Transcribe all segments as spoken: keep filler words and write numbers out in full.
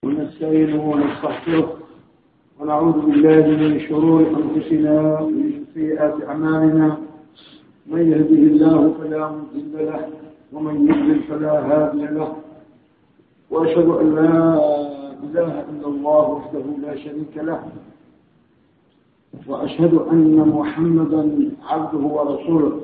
ونستعينه ونستغفره ونعوذ بالله من شرور أنفسنا ومن سيئات أعمالنا. من يهده الله فلا مضل له ومن يضلل فلا هادي له، وأشهد أن لا إله إلا الله وحده لا شريك له، وأشهد أن محمدا عبده ورسوله.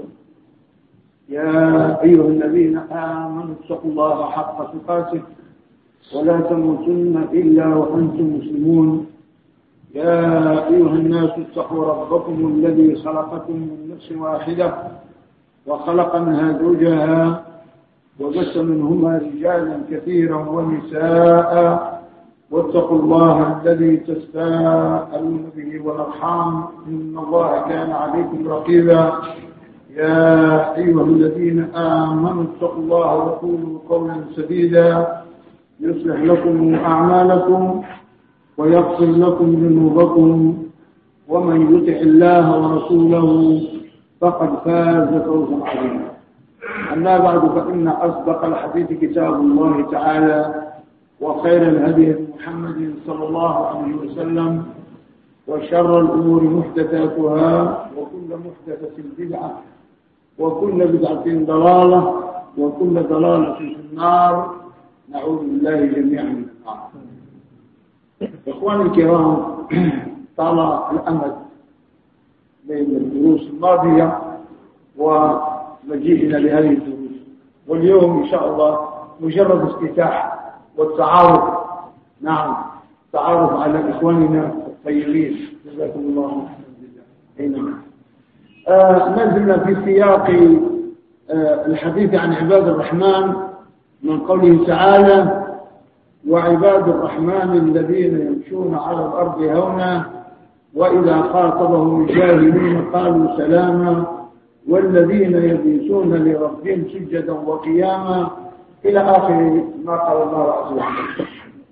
يا أيها الذين آمنوا اتقوا الله حق تقاته ولا تموتن إلا وأنتم مسلمون. يا أيها الناس اتقوا ربكم الذي خلقكم من نفس واحدة وخلق منها زوجها وبث منهما رجالا كثيرا ونساء، واتقوا الله الذي تساءلون به والأرحام إن الله كان عليكم رقيبا. يا أيها الذين آمنوا اتقوا الله وقولوا قولا سديدا يصلح لكم أعمالكم ويغفر لكم ذنوبكم، ومن يطع الله ورسوله فقد فاز فوزا عظيما. أما بعد، فإن أصدق الحديث كتاب الله تعالى، وخير الهدي محمد صلى الله عليه وسلم، وشر الأمور محدثاتها، وكل محدثة بدعة، وكل بدعة ضلالة، وكل ضلالة في النار. نعوذ بالله جميعا من النار. إخواني الكرام، طال الأمد بين الدروس الماضية ومجيئنا لهذه الدروس، واليوم إن شاء الله مجرد افتتاح والتعارف. نعم، تعارف على إخواننا الطيبين، جزاكم الله خيرا. آه ما زلنا في سياق آه الحديث عن عباد الرحمن، من قوله تعالى: وعباد الرحمن الذين يمشون على الأرض هونا وإذا خاطبهم الجاهلون قالوا سلاما والذين يبيتون لربهم سجدا وقياما، إلى آخر ما قال الله عز وجل.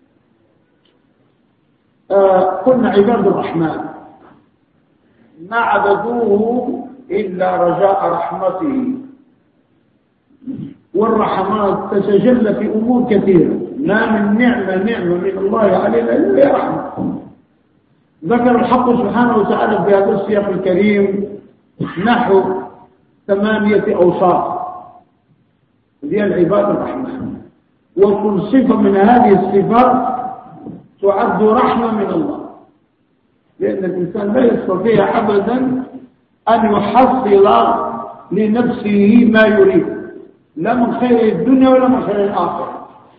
آه قلنا عباد الرحمن ما عبدوه إلا رجاء رحمته، والرحمات تتجلى في أمور كثيرة. ما من نعمة نعمة من الله علينا إلا رحمة. ذكر الحق سبحانه وتعالى في هذا السياق الكريم نحو ثمانية أوصاف هي العباد الرحمن، وكل صفة من هذه الصفات تعد رحمة من الله، لأن الإنسان لا يستطيع أبدا أن يحصل لنفسه ما يريد، لا من خير الدنيا ولا من خير الآخرة،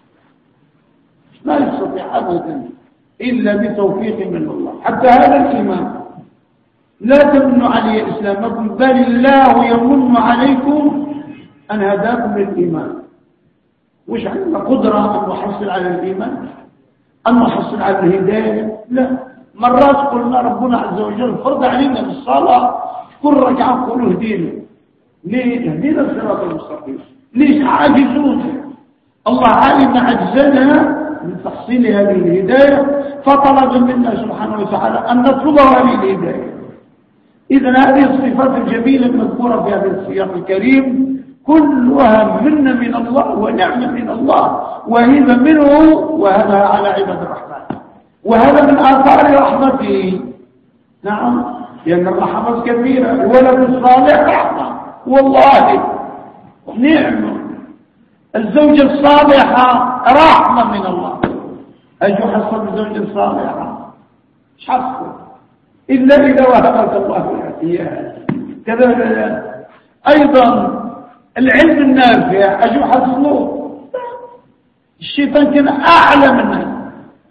لا يستطيع أبدا إلا بتوفيق من الله. حتى هذا الإيمان لا تمنوا علي إسلامكم، بل الله يمن عليكم أن هداكم للإيمان. وش عندنا قدرة أن نحصل على الإيمان، أن نحصل على الهداية؟ لا. مرات قلنا ربنا عز وجل فرض علينا بالصلاة كل ركعة قولوا اهدينا. ليه؟ اهدينا الصراط المستقيم. ليش؟ عاجزون. الله علم عجزنا من تحصيل هذه الهداية، فطلب منا سبحانه وتعالى أن نطلب هذه الهداية. إذن هذه الصفات الجميلة المذكورة في هذا السياق الكريم كلها منة من الله ونعمة من الله وهبة منه، وهذا على عباد الرحمن، وهذا من آثار رحمته. نعم، لأن الرحمات كثيرة. الولد الصالح رحمة والله نعمة، الزوجة الصالحة رحمة من الله. أجو حصل الزوجة الصالحة مش حصل إلا إذا وهبك الله إياها. كذا أيضا العلم النافع أجو حصله، الشيطان كان أعلى منه.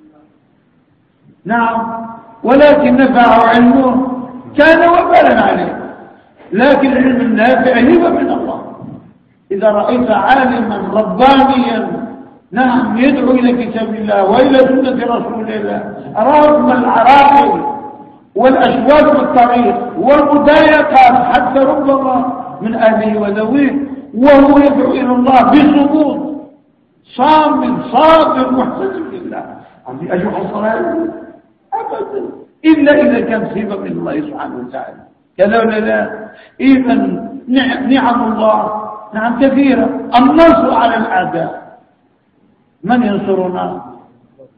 نعم، ولكن نفعه علمه كان وبالا عليه. لكن العلم النافع هبة من الله. إذا رأيت عالما ربانيا نعم يدعو إلى كتاب الله وإلى سنة رسول الله رغم العراقل والأشواك والطريق والمضايقات حتى ربما من أهله وذويه، وهو يدعو إلى الله بصمود صامت صابر محسن لله. عندي أجوح الصلاة أبدا إلا إذا كان صفة من الله سبحانه وتعالى. كذا ولا لا؟ إذا نعم الله نعم كثيرة. النصر على الأعداء، من ينصرنا؟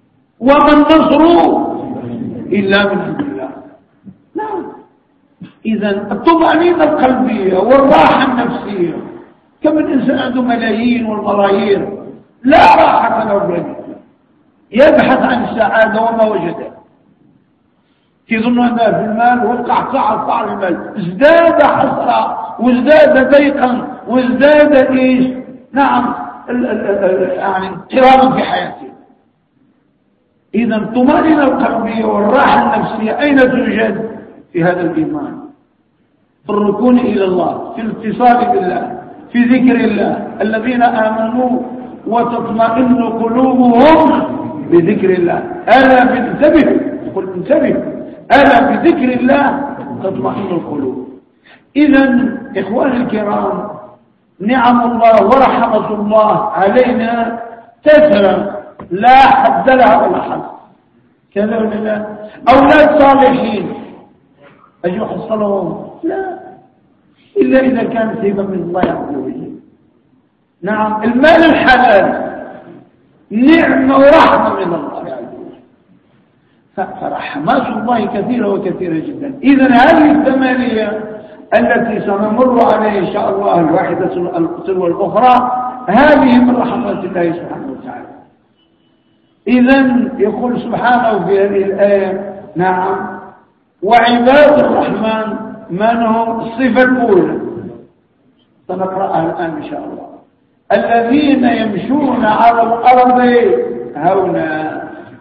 وما النصر إلا من عند الله. نعم. إذا الطمأنينة القلبية والراحة النفسية، كم الإنسان عنده ملايين والملايير لا راحة له بذلك، يبحث عن السعادة وما وجدها، يظن أنها في المال وقع صعب صعب المال، ازداد حسرة وازداد ضيقا وازداد إيش. نعم ال ال ال يعني اضطرابا في حياته. إذا الطمأنينة القلبية والراحة النفسية أين توجد؟ في هذا الإيمان، في الركون إلى الله، في الاتصال بالله، في ذكر الله. الذين آمنوا وتطمئن قلوبهم بذكر الله. ألا بانتبه، قل انتبه، ألا بذكر الله تطمئن القلوب. إذا إخواني الكرام، نعم الله ورحمة الله علينا تترى لا حد لها ولا حد. كذا ولا لا؟ أولاد صالحين أن يحصلهم؟ لا، إلا إذا كانت هبة من الله عز وجل. نعم، المال الحلال نعمة ورحمة من الله عز وجل، فرحمات الله كثيرة وكثيرة جدا. إذا هذه الثمانية التي سنمر عليها إن شاء الله، الواحدة تلو الأخرى، هذه من رحمات الله سبحانه وتعالى. إذا يقول سبحانه في هذه الآية: نعم، وعباد الرحمن من هم؟ الصفة الأولى سنقرأها الآن إن شاء الله: الذين يمشون على الأرض هونا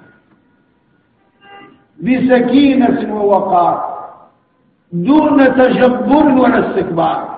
بسكينة ووقار دون تجبر ولا استكبار.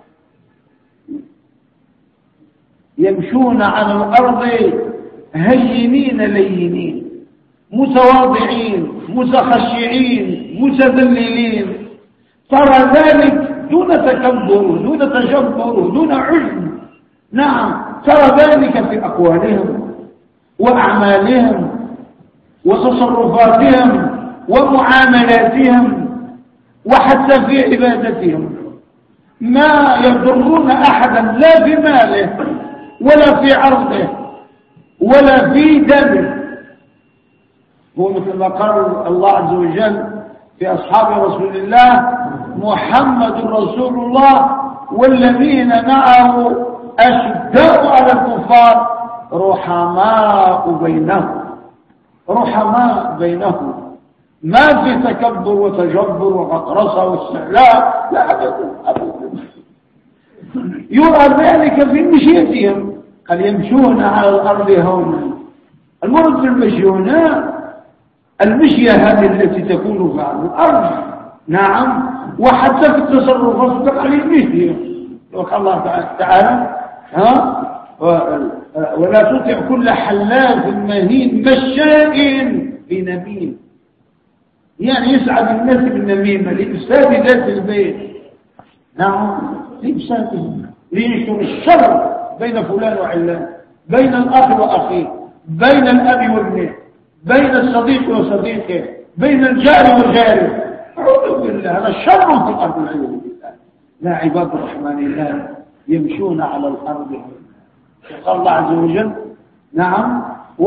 يمشون على الأرض هينين لينين متواضعين متخشعين متذللين، ترى ذلك دون تكبر دون تجبر دون عجب. نعم، ترى ذلك في أقوالهم وأعمالهم وتصرفاتهم ومعاملاتهم وحتى في عبادتهم. ما يضرون أحدا لا في ماله ولا في عرضه ولا في دمه. هو مثل ما قال الله عز وجل في أصحاب رسول الله: محمد رسول الله والذين معه أشداء على الكفار رحماء بينهم. رحماء بينهم، ما في تكبر وتجبر وغطرسة واستعلاء، لا أبدا أبدا. يرى ذلك في مشيتهم، قال يمشون على الأرض هونا. المرض في المشيون المشية هذه التي تكون على الأرض. نعم، وحتى في التصرفات تقل المشية. وقال الله تعالى: ها ولا تطع كل حلاف مهين مشاء بنميم. يعني يسعد الناس بالنميمة لإفساد ذات البيت. نعم، لإفساده، لينشر الشر بين فلان وعلان، بين الأخ وأخيه، بين الأب وابنه، بين الصديق وصديقه، بين الجار وجاره. أعوذ بالله، هذا شر في الأرض والعياذ بالله. لا، عباد الرحمن الله يمشون على الأرض. قال الله عز وجل: نعم، و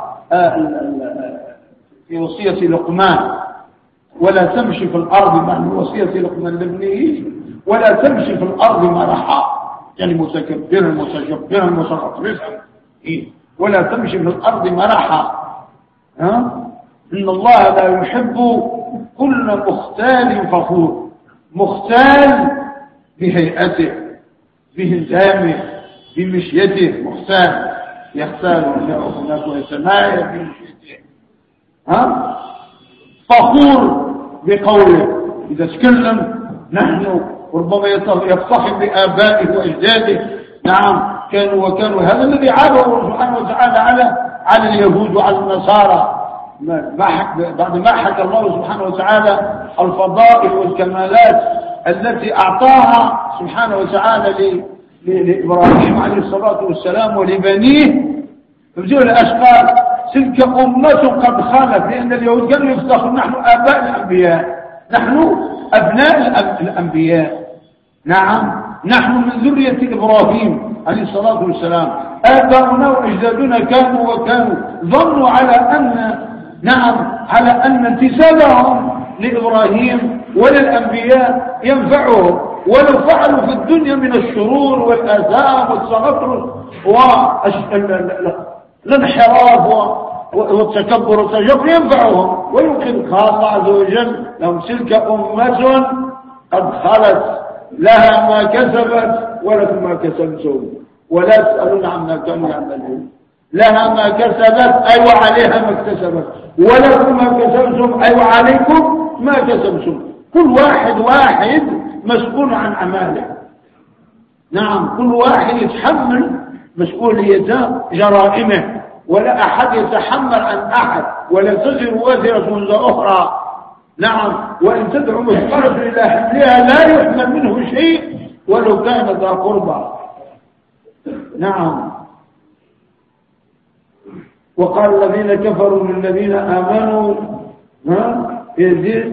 في وصية لقمان: ولا تمشي في الأرض، معنى وصية لقمان لابنه: ولا تمشي في الأرض مرحا، يعني متكبرا متجبرا متغطرسا، ولا تمشي في الأرض مرحا. ها؟ إن الله لا يحب كل مختال فخور. مختال بهيئته بهندامه بمشيته، مختال يختال هناك ويتمايل بمشيته. ها؟ فخور بقوله، إذا تكلم نحن ربما يفتخر بآبائه وأجداده. نعم، كانوا وكانوا. هذا الذي عابه سبحانه وتعالى على على اليهود وعلى النصارى بعد ما حكى الله سبحانه وتعالى الفضائل والكمالات التي أعطاها سبحانه وتعالى لإبراهيم عليه الصلاة والسلام ولبنيه. فبدأوا الأشقال: تلك أمة قد خلت. لأن اليهود كانوا يفتخرون: نحن آباء الأنبياء، نحن أبناء الأنبياء. نعم، نحن من ذرية إبراهيم عليه الصلاة والسلام. آباؤنا وأجدادنا كانوا وكانوا ظنوا على أن نعم على أن انتسابهم لإبراهيم وللأنبياء ينفعهم، ولو فعلوا في الدنيا من الشرور والآثام والتغطرس والانحراف والتكبر والتجبر ينفعهم ويمكن خاصة عز وجل لهم تلك أمة قد خلت لها ما كسبت ولكم ما كسبتم ولا تسألون عما كانوا يعملون. لها ما كسبت أي وعليها ما اكتسبت، ولكم ما كسبتم أي وعليكم ما كسبتم. كل واحد واحد مسؤول عن أعماله. نعم كل واحد يتحمل مسؤولية جرائمه، ولا أحد يتحمل عن أحد، ولا تزر وازرة وزر أخرى. نعم وإن تدعو مثقلة إلى حملها لا يحمل منه شيء ولو كان ذا قربى. نعم وقال الذين كفروا للذين آمنوا ها يزيد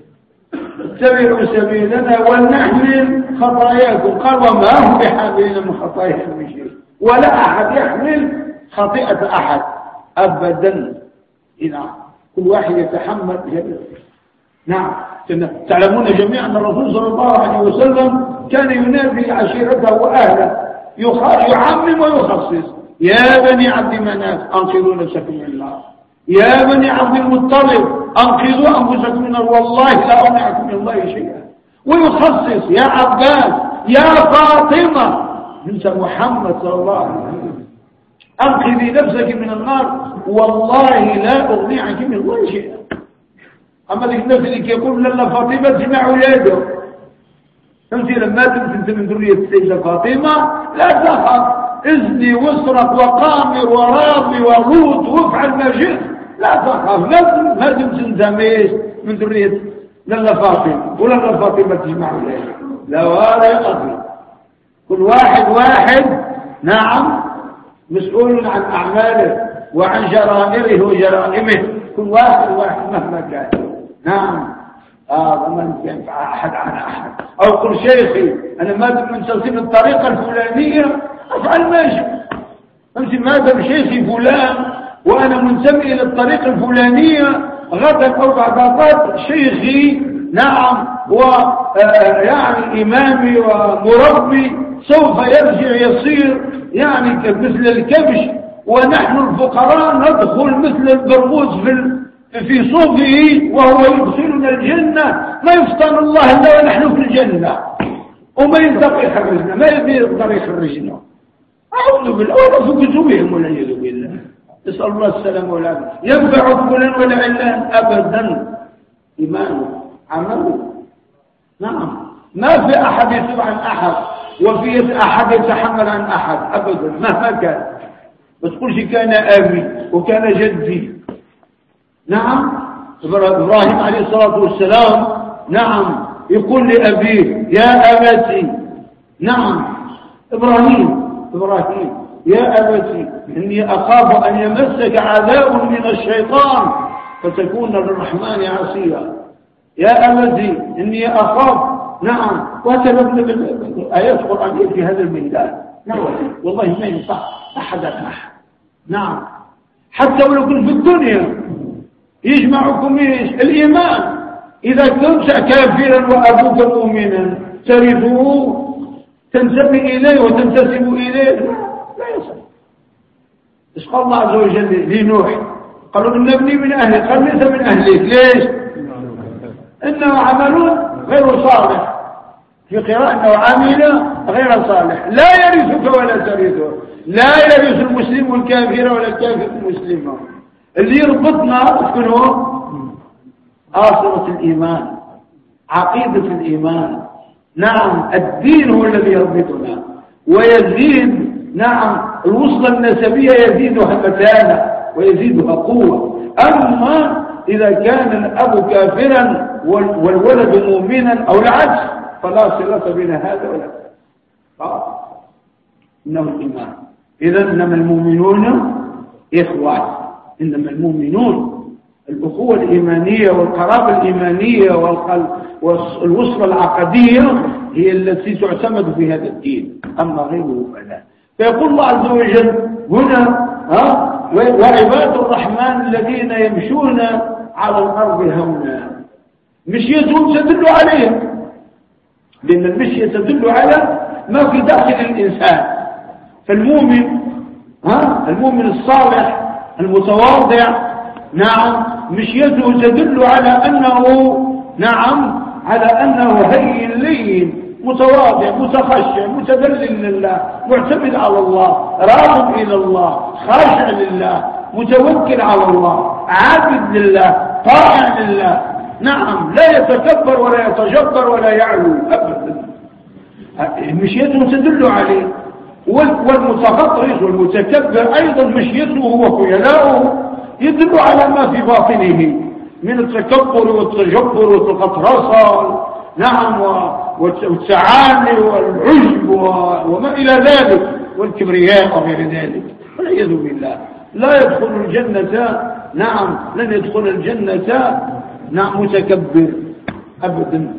اتبعوا سبيلنا ولنحمل خطاياكم. قال وما هم بحاملين من خطاياهم من شيء، ولا أحد يحمل خطيئة أحد أبدا. نعم كل واحد يتحمل جميعا. نعم تعلمون جميعا أن الرسول صلى الله عليه وسلم كان ينادي عشيرته وأهله يعمم ويخصص: يا بني عبد مناف أنقذوا نفسكم من النار، يا بني عبد المطلب أنقذوا أنفسكم من النار، والله لا أمنعكم من الله شيئا. ويخصص: يا عباس، يا فاطمة بنت محمد صلى الله عليه وسلم أنقذي نفسك من النار، والله لا أغني عنك من الله شيئا. أما ذلك الناس اللي يقول لنا فاطمة جمع ولاده، فهمتي لما تنت من ذرية السيدة فاطمة لا تخف، اذني واسرق وقامر ورامي ولوط وافعل ما شئت لا تخاف، ما تنتميش من ذرية لنا فاطمة ولا فاطمة تجمع ولاده. لا ولا يقضي. كل واحد واحد نعم مسؤول عن أعماله وعن جرائمه وجرائمه، كل واحد واحد مهما كان. نعم آه ما ينفع أحد عن أحد. أو قل شيخي أنا ما دام منتسب الطريقة الفلانية أفعل ماشي، أنت ما دام شيخي فلان وأنا منتمي إلى الطريقة الفلانية، غدا أو بعد غد شيخي نعم ويعني إمامي ومربي سوف يرجع يصير يعني مثل الكبش، ونحن الفقراء ندخل مثل البرغوث في في صوفه وهو يدخلنا الجنة، ما يفطن الله إلا ونحن في الجنة، وما يلتقي يخرجنا، ما يقدر يخرجنا. أعوذ بالله ولا في كتبهم ولا يعوذ بالله، نسأل الله السلامة والعافية. ينفع فلان ولا علان أبدا، إيمانه عمله. نعم ما في أحد يتبع عن أحد وفي أحد يتحمل عن أحد أبدا مهما كان. ما تقولش كان أبي وكان جدي. نعم إبراهيم عليه الصلاة والسلام نعم يقول لأبيه: يا أبتي. نعم إبراهيم إبراهيم يا أبتي إني أخاف أن يمسك عذاب من الشيطان فتكون للرحمن عصيا. يا أبتي إني أخاف. نعم وهكذا آيات القرآن في هذا الميدان. نعم والله ما ينفع أحد أحد. نعم حتى ولو كنت في الدنيا يجمعكم ايش؟ الإيمان. إذا كنت كافرا وأبوك مؤمنا ترثه تنتمي إليه وتنتسب إليه لا يصح. إيش قال الله عز وجل لنوح؟ قالوا إن ابني من أهلك، قال ليس من أهلك. ليش؟ إنه عمل غير صالح، في قراءة إنه عمل غير صالح لا يرثك ولا ترثه. لا يرث المسلم الكافر ولا الكافر المسلم. اللي يربطنا شكون هو؟ آخرة الإيمان، عقيدة الإيمان. نعم الدين هو الذي يربطنا ويزيد. نعم الوصلة النسبية يزيدها متانة ويزيدها قوة. أما إذا كان الأب كافرا والولد مؤمنا أو العكس فلا صلة بين هذا ولا هذا. إنه الإيمان. إذا إنما المؤمنون إخوة، إنما المؤمنون. الأخوة الإيمانية والقرابة الإيمانية والوصلة العقدية هي التي تعتمد في هذا الدين، أما غيره فلا. فيقول الله عز وجل هنا ها وعباد الرحمن الذين يمشون على الأرض هونا، مشيتهم تدل عليهم، لأن المشية تدل على ما في داخل الإنسان. فالمؤمن ها المؤمن الصالح المتواضع نعم مشيته تدل على أنه نعم على أنه هين لين متواضع متخشع متذلل لله معتمد على الله راغب إلى الله خاشع لله متوكل على الله عابد لله طائع لله. نعم لا يتكبر ولا يتجبر ولا يعلو أبدا، مشيته تدل عليه. والمتغطرس والمتكبر أيضا مشيته وخيلاؤه يدل على ما في باطنه من التكبر والتجبر والغطرسة نعم والتعالي والعجب وما إلى ذلك والكبرياء وغير ذلك، والعياذ بالله. لا يدخل الجنة نعم لن يدخل الجنة نعم متكبر أبدا.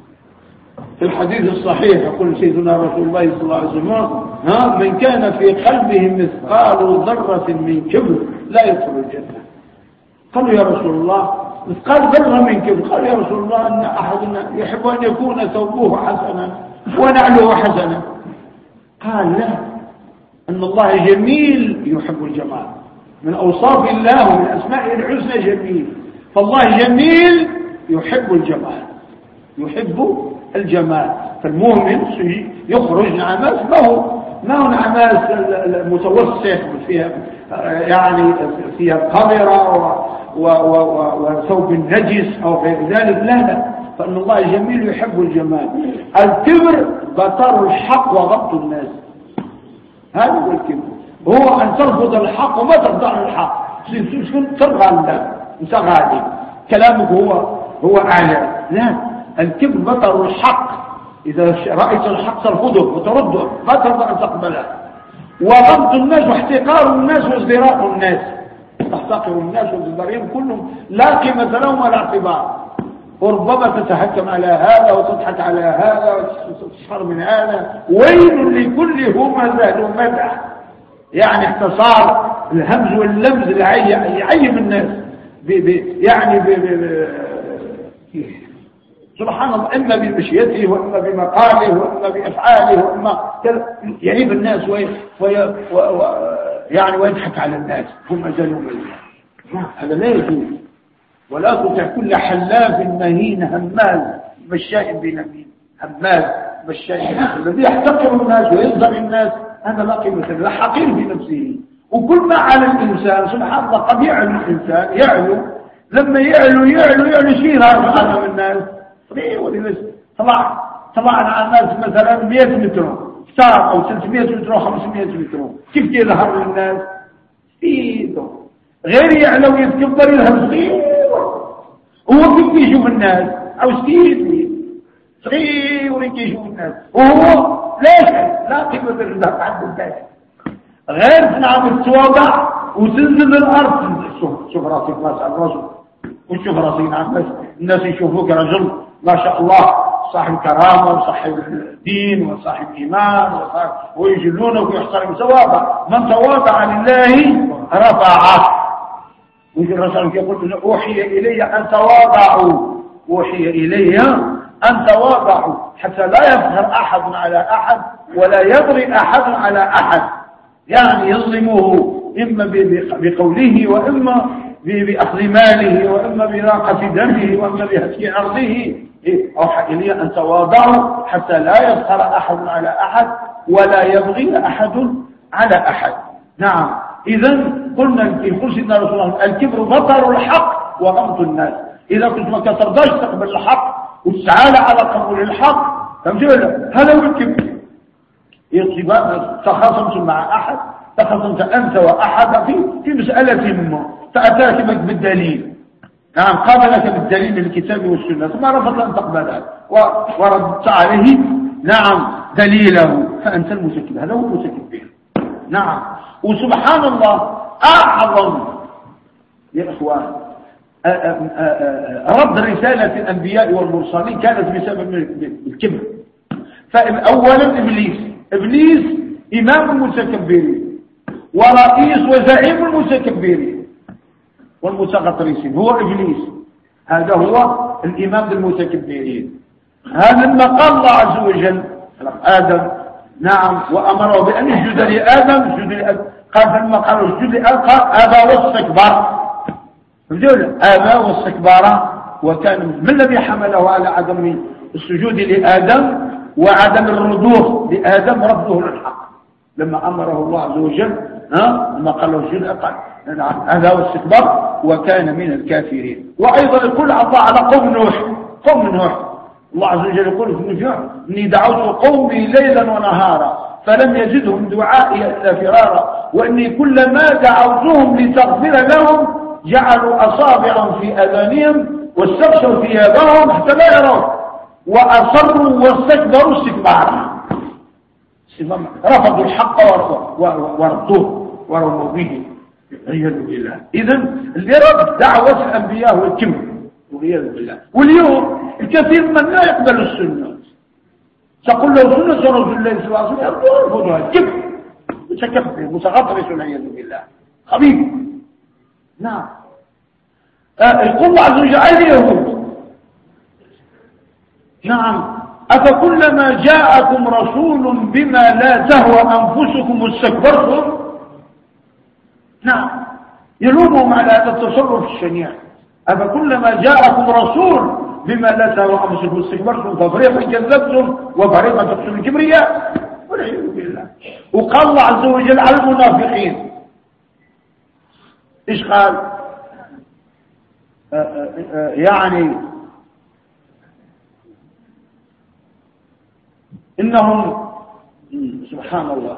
في الحديث الصحيح يقول سيدنا رسول الله صلى الله عليه وسلم ها من كان في قلبه مثقال ذرة من كبر لا يدخل الجنة. قالوا يا رسول الله مثقال ذرة من كبر؟ قال يا رسول الله أن أحدنا يحب أن يكون ثوبه حسنا ونعله حسنا. قال لا، أن الله جميل يحب الجمال، من أوصاف الله ومن أسمائه الحسنى جميل، فالله جميل يحب الجمال يحب الجمال. فالمؤمن يخرج نعماس ما هو ما هو نعماس المتوسط فيها يعني فيها قذرة وثوب النجس أو غير ذلك، لا لا، فإن الله جميل يحب الجمال. الكبر بطر الحق وغض الناس، هذا هو الكبر، هو أن ترفض الحق وما ترضى الحق، ترضى الله انت غادي كلامك هو هو أعلى. لا، الكبر بطر الحق، إذا رأيت الحق ترفضه وترده ما ترضى أن تقبله. وغض الناس واحتقار الناس وازدراء الناس، تحتقر الناس وازدراءهم كلهم لا قيمة لهم ولا اعتبار، وربما تتحكم على هذا وتضحك على هذا وتسخر من هذا. ويل لكل همزة لمزة، يعني اختصار الهمز واللمز اللي يعيب الناس بي بي يعني بي بي بي سبحان الله، إما بمشيته وإما بمقاله وإما بأفعاله وإما يعيب الناس وي وي و و يعني ويضحك على الناس هم أجلوا منه. هذا لا يجوز. ولا تطع كل حلاف مهين هماز مشاء بنميم. هماز مشاء الذي يحتقر الناس ويصدر الناس، هذا لا قيمة له، حقير في نفسه. وكل ما على الإنسان سبحان الله قد يعلو الإنسان يعلو، لما يعلو يعلو يعلو شيء هذا من الناس طلع طلعنا على الناس مثلا مئة متر افتار او ثلاثمئة متر وخمسمئة متر، كيف يظهر للناس؟ ايده غير يعلو يتكبر يظهر صغير، هو كيف يشوف الناس؟ او صغير صغير كيف يشوف الناس، وهو ليش لا قيمة لله عند الناس. غير نعم التواضع وتنزل الارض، شوف شوف راسك راس على الرجل وشوف راسك نعم الناس يشوفوك رجل ما شاء الله صاحب كرامة وصاحب دين وصاحب إيمان ويجلونك ويحترم تواضع. من تواضع لله رفعه. ويجي الرسول يقول أوحي إلي أن تواضعوا، أوحي إلي أن تواضعوا حتى لا يظهر أحد على أحد ولا يضرب أحد على أحد، يعني يظلمه إما بقوله وإما بأخذ ماله وإما براقة دمه وإما بهتك أرضه. أوحى إلي أن تواضعوا حتى لا يظهر أحد على أحد ولا يبغي أحد على أحد. نعم، إذن قلنا في خلصنا رسول الله الكبر بطر الحق وغمط الناس. إذا كنت ما ترضاش تقبل الحق وتسعى على قبول الحق فهمتوا؟ هذا هو الكبر. تخاصمت مع أحد، تخاصمت أنت وأحد في في مسألة ما، فأتاك بالدليل، نعم قابلك بالدليل من الكتاب والسنة ثم رفض أن تقبلها وردت عليه نعم دليله، فأنت المتكبر. هذا هو المتكبر. نعم. وسبحان الله أعظم يا إخوان رد رسالة الأنبياء والمرسلين كانت بسبب الكبر. فأولا إبليس إبليس إمام المتكبرين، ورئيس وزعيم المتكبرين والمتغطرسين هو إبليس. هذا هو الإمام المتكبرين. هذا لما قال الله عز وجل آدم نعم وأمره بأن يسجد لآدم يسجد لآدم قال فلما قالوا اسجد لآدم قال أبى واستكبر. أبى واستكبر وكان من الذي حمله على عدم السجود لآدم وعدم الرضوخ لآدم رده للحق لما أمره الله عز وجل ها لما قال له اسجد قال هذا واستكبر وكان من الكافرين. وأيضا يقول الله على قوم نوح قوم نوح الله عز وجل يقول في النجوع إني دعوت قومي ليلا ونهارا فلم يزدهم دعائي إلا فرارا وإني كلما دعوتهم لتغفر لهم جعلوا أصابعهم في أذانهم واستغشوا ثيابهم حتى لا يروا وأصروا واستكبروا استكبارا رفضوا الحق وردوه ورموا به والعياذ بالله. إذن اللي رد دعوة الأنبياء هو الكبر والعياذ بالله. واليوم الكثير من لا يقبل السنة تقول له سنة رسول الله صلى الله عليه وسلم يرفضها الكبر متكبر متغطرس والعياذ بالله خبيث. نعم يقول الله عز وجل أي اليهود نعم أفكلما جاءكم رسول بما لا تهوى أنفسكم استكبرتم. نعم يلومهم على هذا التصرف الشنيع. أفكلما جاءكم رسول بما لا تهوى أنفسكم استكبرتم ففريقا كذبتم وفريقا تقتلون الكبرياء والعياذ بالله. وقال الله عز وجل على المنافقين إيش قال آآ آآ يعني إنهم سبحان الله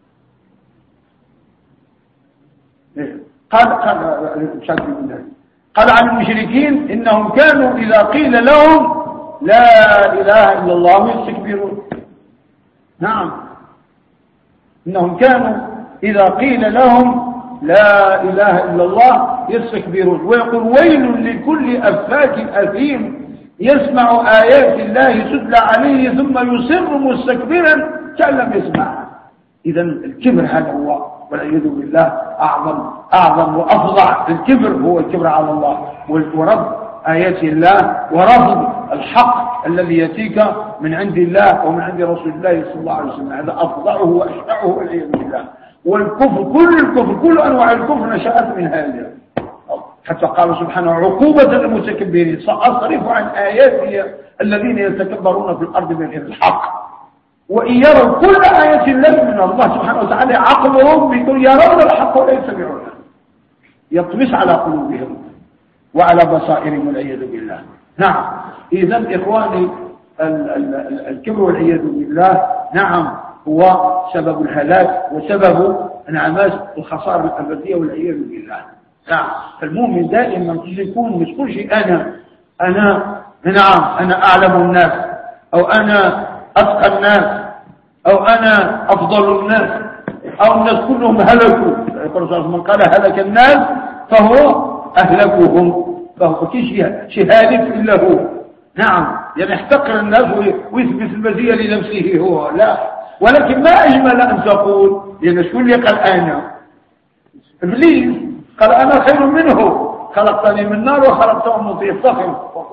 قال قال قال عن المشركين إنهم كانوا إذا قيل لهم لا إله إلا الله يستكبرون. نعم إنهم كانوا إذا قيل لهم لا إله إلا الله يستكبرون ويقول ويل لكل أفاك أثيم يسمع آيات الله تتلى عليه ثم يصر مستكبرا كأن لم يسمعها. إذا الكبر هذا هو والعياذ بالله أعظم أعظم وأفظع. الكبر هو الكبر على الله ورفض آيات الله ورفض الحق الذي يأتيك من عند الله ومن عند رسول الله صلى الله عليه وسلم. هذا أفظعه وأشنعه والعياذ بالله. والكفر كل الكفر كل أنواع الكفر نشأت من هذا حتى قال سبحانه عقوبة المتكبرين سأصرف عن آياتي الذين يتكبرون في الأرض بغير الحق وإن يروا كل آية لهم من الله سبحانه وتعالى عقلهم بيقول يرون الحق ولا يتبعونه يطمس على قلوبهم وعلى بصائرهم والعياذ بالله. نعم إذن إخواني الكبر والعياذ بالله نعم هو سبب الهلاك وسبب انعماس الخسارة الأبدية والعياذ بالله. نعم فالمؤمن دائما يكون مش كل شيء أنا أنا نعم أنا أعلم الناس أو أنا أتقى الناس أو أنا أفضل الناس أو الناس كلهم هلكوا. من قال هلك الناس فهو أهلكهم فهو شيء هالك إلا هو. نعم يعني يحتقر الناس ويثبت المزية لنفسه هو لا ولكن ما أجمل أن تقول لأن شو اللي قال أنا إبليس قال أنا خير منه خلقتني من نار وخلقته من طين فخم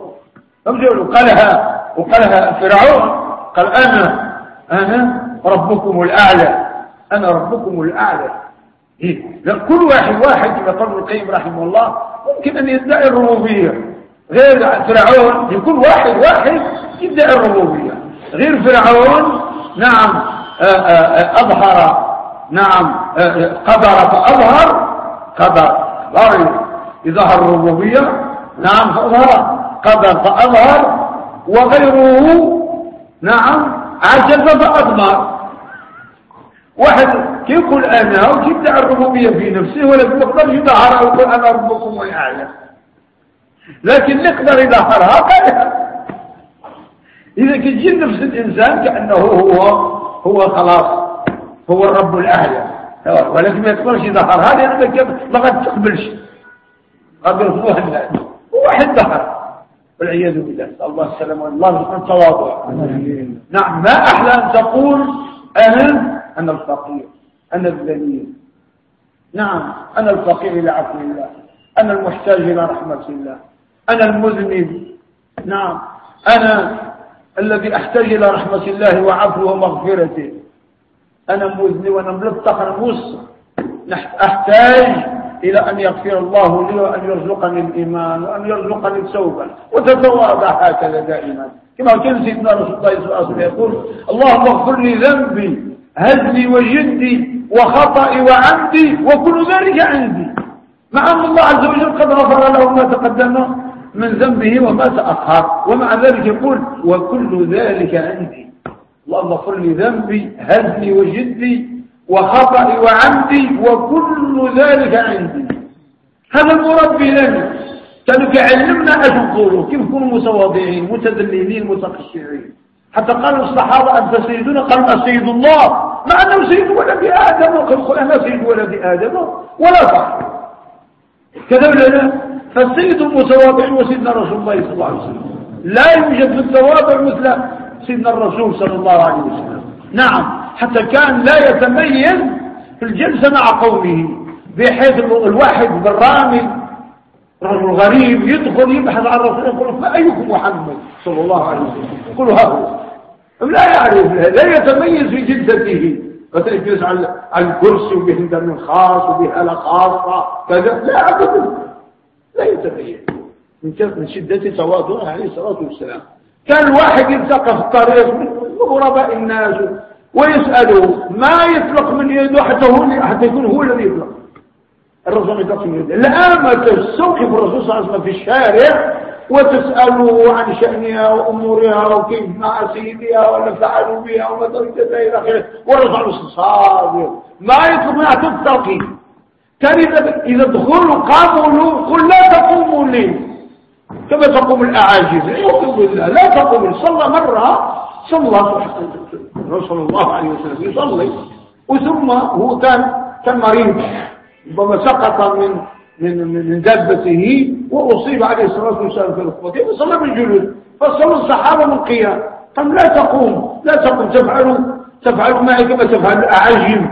قالها وقالها فرعون قال أنا أنا ربكم الأعلى أنا ربكم الأعلى. إيه؟ كل واحد واحد كما قال ابن القيم رحمه الله ممكن أن يدعي الربوبية غير فرعون. يكون واحد واحد يدعي الربوبية غير فرعون نعم آآ آآ أظهر نعم قدر فأظهر قدر يظهر الربوبية نعم فأظهر قدر فأظهر وغيره نعم عجز فأضمر. واحد يقول أنا ويدعي الربوبية في نفسه ولكن يقدر يظهرها ويقول أنا ربكم ويعلم لكن يقدر يظهرها قالها. إذا كتجي نفس الإنسان كأنه هو هو خلاص هو الرب الأعلى ولكن ما يقدرش يظهرها لأنه ما قد تقبلش قد يرفضوها الناس وواحد ظهر والعياذ بالله. الله السلام والله سبحانه تواضع. نعم ما أحلى أن تقول أنا أنا الفقير أنا الذليل نعم، أنا الفقير إلى عفو الله، أنا المحتاج إلى رحمة الله، أنا المذنب، نعم، أنا الذي أحتاج إلى رحمة الله وعفوه ومغفرته. أنا مذنب وأنا ملطخ، أنا مص أحتاج إلى أن يغفر الله لي وأن يرزقني الإيمان وأن يرزقني التوبة، وتتواضع هكذا دائما كما كان سيدنا رسول الله صلى الله عليه وسلم يقول: اللهم اغفر لي ذنبي هزلي وجدي وخطئي وعمدي وكل ذلك عندي، مع أن الله عز وجل قد غفر له ما تقدم من ذنبه وما تأخر، ومع ذلك يقول: وكل ذلك عندي. اللهم اغفر لي ذنبي هزلي وجدي وخطئي وعمدي وكل ذلك عندي. هذا المربي لنا كانوا يعلمنا ايش نقولوا، كيف نكونوا متواضعين متذللين متخشعين. حتى قالوا الصحابه: انت سيدنا؟ قالوا: السيد الله، مع انه سيد ولد ادم، وقال: انا سيد ولد ادم ولا فخر. كذا ولا لا؟ فالسيد المتواضع وسيدنا رسول الله صلى الله عليه وسلم، لا يوجد في التواضع مثل سيدنا الرسول صلى الله عليه وسلم. نعم، حتى كان لا يتميز في الجلسة مع قومه، بحيث الواحد بالرامي رجل غريب يدخل يبحث عن الرسول يقول: فأيكم محمد صلى الله عليه وسلم؟ يقول: ها هو. لا يعرف، لا يتميز في جلسته، فتجلس على الكرسي وبه من خاص وبه آلة خاصة كذا، لا أبدا، لا يتميز من شدة تواضعه عليه الصلاة والسلام. كان الواحد يلتقى في الطريق من غرباء الناس ويسأله، ما يطلق من يده حتى هو حتى يكون هو الذي يطلق. الرسول يطلق من يده. الآن تستوقف الرسول صلى الله عليه وسلم في الشارع وتسأله عن شأنها وأمورها وكيف مع سيدها ولا فعلوا بها وما درجتها إلى آخره، والرسول صادق ما يطلق منها تتقي. كان إذا دخلوا قاموا له قل: لا تقوموا لي كما تقوم الأعاجيز، يقول بالله لا تقوم. صلى مرة، صلى رسول الله عليه وسلم يصلي، وثم هو كان كان مريض، ربما سقط من من من دابته واصيب عليه الصلاه والسلام في الخطبه، فصلى بالجلوس، فصلوا الصحابه من قيام. قال: لا تقوم، لا تقوم، تفعلوا تفعلوا معي كما تفعل الاعاجم،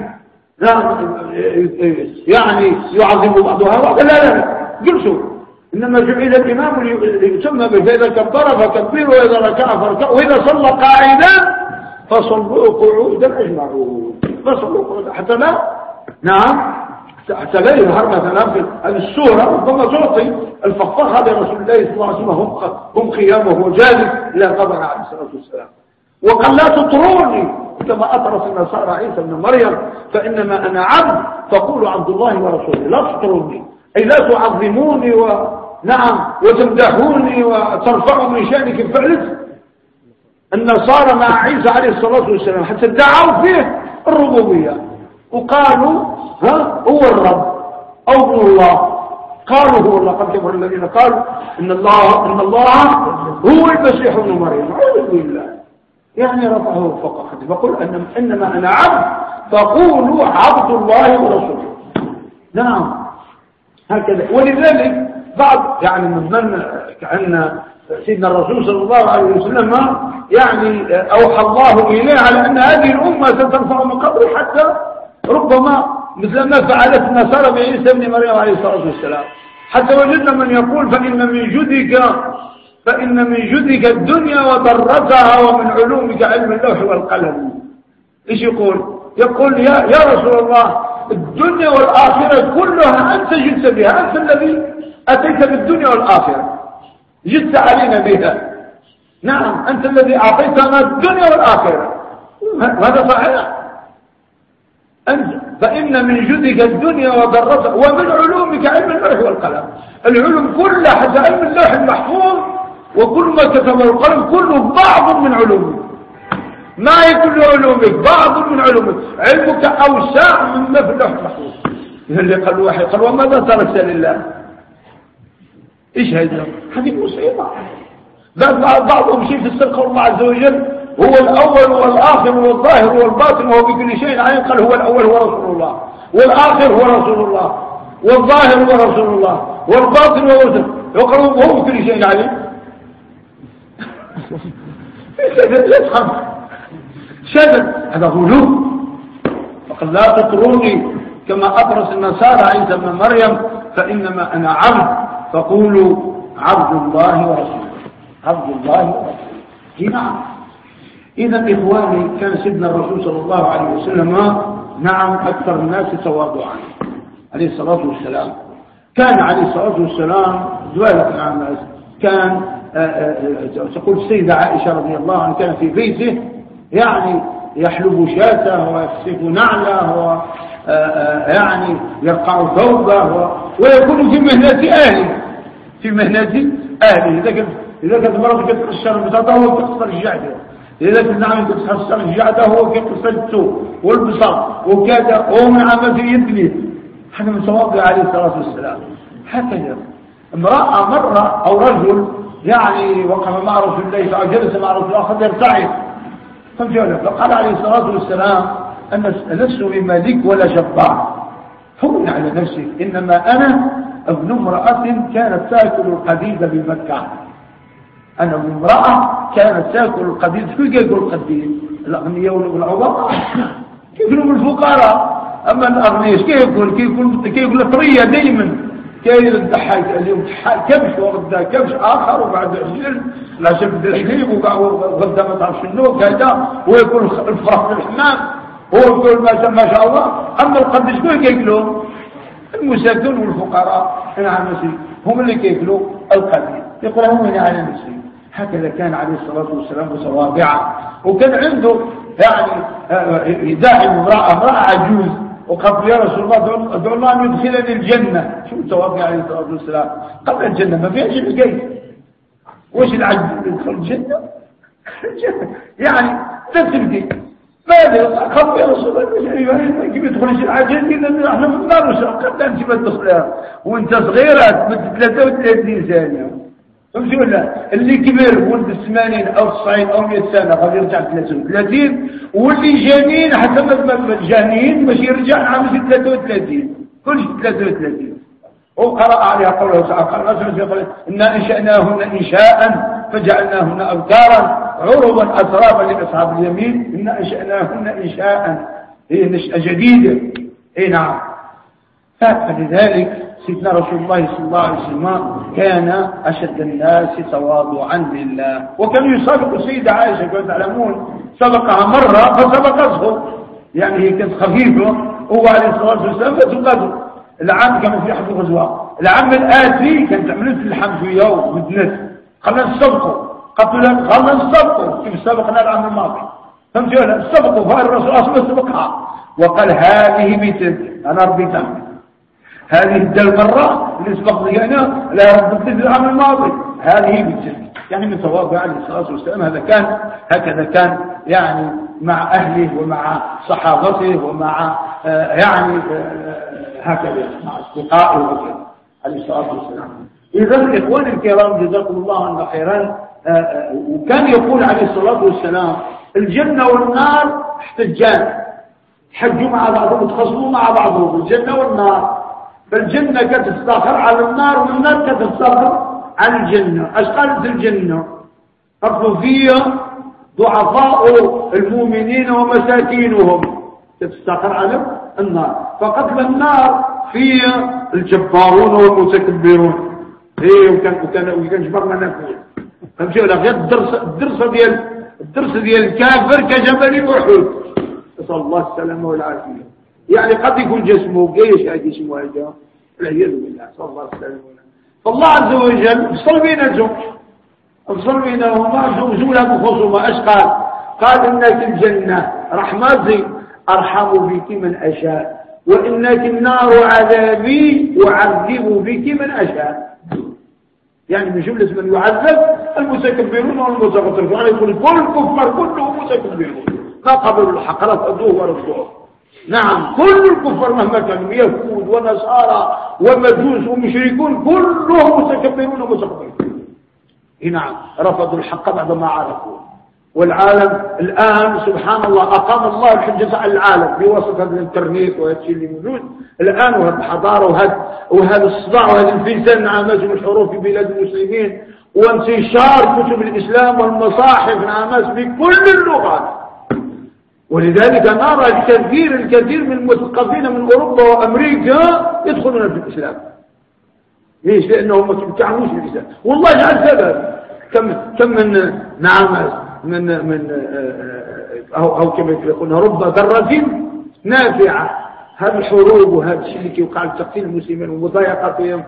يعني يعظم بعضها بعضا. لا لا جلسوا، إنما جعل الإمام ليسمى به، فإذا كبر فكبروا، وإذا ركع فاركعوا، وإذا صلى قاعدا فصلوا قعودا أجمعون، فصلوا قعودا حتى لا، نعم، حتى لا يظهر مثلا في السورة ربما تعطي الفقفقة لرسول الله صلى الله عليه وسلم هم هم قيامه وجالس إلى قبر عليه الصلاة والسلام. وقال: لا تطروني كما أطرت النصارى عيسى بن مريم، فإنما أنا عبد فقولوا عبد الله ورسوله، لا تطروني أي لا تعظموني و... نعم وتمدحوني وترفعوا من شأنك. فعلت النصارى مع عيسى عليه الصلاة والسلام حتى ادعوا فيه الربوبية، وقالوا ها هو الرب أو ابن الله، قالوا هو الله. قد كفر الذين قالوا إن الله إن الله هو المسيح ابن مريم، أعوذ بالله، يعني رفعه فوق خده. فقل أن إنما أنا عبد فقولوا عبد الله ورسوله. نعم هكذا. ولذلك بعض يعني من كأن سيدنا الرسول صلى الله عليه وسلم يعني أوحى الله إليه على أن هذه الأمة سترفع من قبره، حتى ربما مثل ما فعلت النصارى بعيسى ابن مريم عليه الصلاة والسلام. حتى وجدنا من يقول: فإن من جدك فإن من جدك الدنيا وضرتها ومن علومك علم اللوح والقلم. إيش يقول؟ يقول: يا يا رسول الله، الدنيا والآخرة كلها أنت جئت بها، أنت الذي أتيت بالدنيا والآخرة، جئت علينا بها. نعم، أنت الذي أعطيتنا الدنيا والآخرة، هذا صحيح. أنت فإن من جدك الدنيا وضرتها ومن علومك علم اللوح والقلم. العلوم كلها حتى علم اللوح المحفوظ وكل ما كتبه القلم كله بعض من علومك، ما يكون علومك بعض من علومك، علمك أوسع مما في اللوح المحفوظ. اللي قال واحد قال: وماذا تركت لله؟ إيش هذا؟ هذه مصيبة. بعضهم شيء في السرقة الله عز وجل هو الأول والآخر والظاهر والباطن وهو بكل شيء عليه. قال: هو الأول هو رسول الله، والآخر هو رسول الله، والظاهر هو رسول الله، والباطن هو رسول الله، وقال هو بكل شيء عليه. لا تخاف شدد، هذا غلو. فقال: لا تطروني كما أبرز النصارى عيسى ابن مريم فإنما أنا عبد فقولوا عبد الله ورسوله عبد الله ورسوله. نعم. إذا إخواني كان سيدنا الرسول صلى الله عليه وسلم نعم أكثر الناس تواضعا عليه الصلاة والسلام. كان عليه الصلاة والسلام ذلك نعم كان تقول السيدة عائشة رضي الله عنها كان في بيته يعني يحلب شاته ويفسك نعله ويعني يرقع ثوبه ويكون في مهنة أهله في مهنة أهله. إذا كانت إذا كانت مرض كتقشر البطاطا هو كتقشر الجعدة، إذا كانت نعم كتقشر الجعدة هو كتقشر الثوب والبصل وكذا ومن عمل في يدلي. هذا من تواضع عليه الصلاة والسلام. هكذا امرأة مرة أو رجل يعني وقف مع رسول الله أو جلس مع رسول الله قد يرتعد فقال عليه الصلاة والسلام أن لست بملك ولا جبار هون على نفسك إنما أنا ابن امرأة كانت تأكل القديد بمكة. أنا ابن امرأة كانت تأكل القديد. كيف يأكل القديد؟ الأغنياء والعباء كيف يأكلوا الفقراء. أما الأغنياء كيف يأكل كيف يأكل طرية دائما كاين الضحاك اليوم كبش وغدا كبش آخر وبعد عجل لا شبد الحليب وغدا ما تعرف شنو كذا ويكون الفرخ في الحمام ويقول ما شاء الله. أما القدس شكون كياكلوا؟ المساكين والفقراء نعم هم اللي كياكلوا القديس. يقولون هنا على نفسه. هكذا كان عليه الصلاة والسلام متواضعا. وكان عنده يعني داعي امرأة امرأة عجوز وقال يا رسول الله ادعو الله ان يدخلني الجنة. شو التواضع عليه الصلاة والسلام؟ قبل الجنة ما فيهاش الكيف. وش العجوز يدخل الجنة؟ يعني تسلكي ماذا قال يا رسول الله كيف يدخلش العجوز لان احنا من النار قبل انت ما تدخلها وانت صغيرة ثلاثة وثلاثين سنة فهمتي ولا؟ اللي كبر ولد الثمانين او التسعين او مئة سنة قد يرجع ثلاثة وثلاثين واللي جانين حتى ما جانين باش يرجع عام ثلاثة وثلاثين كلش ثلاثة وثلاثين. وقرأ عليها قوله تعالى قال إنا إنشأناهن إنشاء فجعلناهن أبكارا عربا أترابا لأصحاب اليمين. إنا إنشأناهن إنشاء هي نشأة جديدة. إيه نعم. فلذلك سيدنا رسول الله صلى الله عليه وسلم كان أشد الناس تواضعا لله. وكان يسابق السيدة عائشة كما تعلمون سبقها مرة فسبقته يعني هي كانت خفيفة هو عليه الصلاة والسلام فتقدر. العام كان في حفظ غزوة العام الآتي كانت عملت اللحم في يوم مدنس خلنا نسبقه قبل خلنا نسبقه كيف سبقنا العام الماضي فهمت ولا؟ سبقوا فالرسول أصلا سبقها وقال هذه بيتك أنا ربيتها هذه الدل مرة اللي سبق لي أنا لا ربطت في العام الماضي هذه بيتك. يعني من تواضع عليه الصلاة والسلام. هذا كان هكذا كان يعني مع أهله ومع صحابته ومع آه يعني آه هكذا مع أصدقائه وكذا عليه الصلاة والسلام. إذا إخواني الكرام جزاكم الله عنا خيرا. آه آه وكان يقول عليه الصلاة والسلام الجنة والنار احتجان حجوا مع بعضهم تخصموا مع بعضهم الجنة والنار. فالجنة كتستاخر على النار والنار كتستاخر على الجنة. اش قالت الجنة؟ قالوا فيها ضعفاء المؤمنين ومساكينهم تستاخر على النار. فقتل النار فيها الجبارون والمتكبرون. ايه وكان وكان وكان جبرنا ناكل فهمتوا ولا؟ غير الدرس الدرس ديال الدرس ديال الكافر كجبل احد نسال الله السلامه والعافيه. يعني قد يكون جسمه قيش هذا جسمه هذا والعياذ بالله نسال الله السلامه. فالله عز وجل فصل بينهم فصل بينهما زوجوا بخصومه. اش قال؟ قال انك الجنه رحمتي ارحم بك من اشاء وانك النار عذابي اعذب بك من اشاء. يعني من جمله من يعذب المتكبرون والمتغطرسون. يعني يقول كل الكفار كلهم متكبرون ما قبلوا الحق لا تأذوه ولا تضوه. نعم كل الكفار مهما كانوا يهود ونصارى ومجوس ومشركون كلهم متكبرون ومتغطرسون. نعم رفضوا الحق بعد ما عرفوا. والعالم الآن سبحان الله أقام الله الحجة على العالم بواسطة الإنترنت وهذا الشيء اللي موجود الآن وهذه الحضارة وهذا وهذا الصداع وهذا الانفتان مع مجموع الحروف في بلاد المسلمين وانتشار كتب الإسلام والمصاحف نعماس بكل اللغات ولذلك نرى الكثير الكثير من المثقفين من أوروبا وأمريكا يدخلون في الإسلام. ليش؟ لأنهم ما يتعاملوش بالإسلام. والله جعل سبب. كم كم من نعم من من أو أو كما يقولون رب ضرة نافعة. هذه الحروب وهذا الشيء اللي يوقع لتقتيل المسلمين ومضايقتهم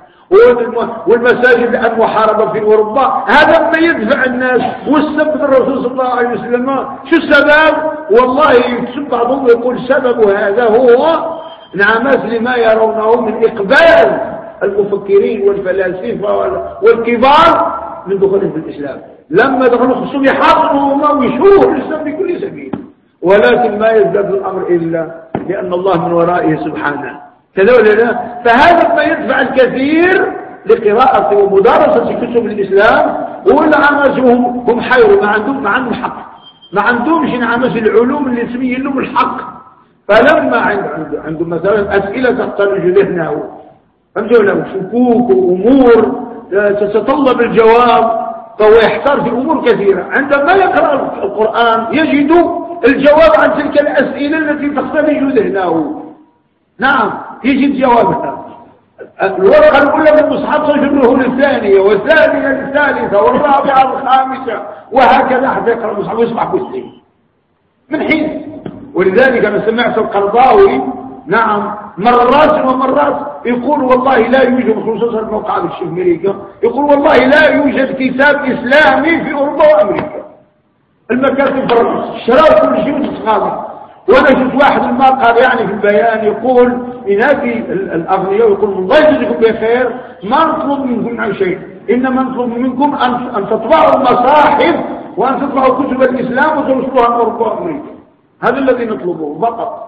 والمساجد المحاربة في أوروبا، هذا ما يدفع الناس. والسبب الرسول صلى الله عليه وسلم شو السبب؟ والله يتسب بعضهم ويقول سبب هذا هو انعماس لما يرونه من إقبال المفكرين والفلاسفة والكبار من دخولهم في الإسلام. لما دخلوا خصوصهم يحاصروا وما ويشوفوا الإسلام بكل سبيل، ولكن ما يزداد الأمر إلا لأن الله من ورائه سبحانه كذا ولا لا. فهذا ما يدفع الكثير لقراءة ومدارسة كتب الإسلام. والعامسهم هم حيروا، ما عندهم ما عندهم حق، ما عندهمش انعماس العلوم اللي تبين لهم الحق. فلما عند عندهم مثلا أسئلة تختلج ذهنه، فهمتوا له شكوك وأمور تتطلب الجواب، فهو يحتار في أمور كثيرة. عندما يقرأ القرآن يجد الجواب عن تلك الأسئلة التي تختلج ذهنه. نعم يجد جوابها. الورقة الأولى من المصحف تجره للثانية والثانية للثالثة والرابعة الخامسة وهكذا حتى يقرأ المصحف ويصبح مسلم من حين. ولذلك أنا سمعت القرضاوي نعم مرات ومرات يقول والله لا يوجد، خصوصا الموقع في أمريكا، يقول والله لا يوجد كتاب إسلامي في أوروبا وأمريكا. المكاتب الشراء كل شيء متخاضع. وانا شفت واحد ما قال يعني في البيان يقول ينادي الاغنياء يقول الله يجزيكم بخير، ما نطلب منكم عن شيء، انما نطلب منكم ان ان تطبعوا المصاحف وان تطبعوا كتب الاسلام وترسلوها لاوروبا وامريكا. هذا الذي نطلبه فقط.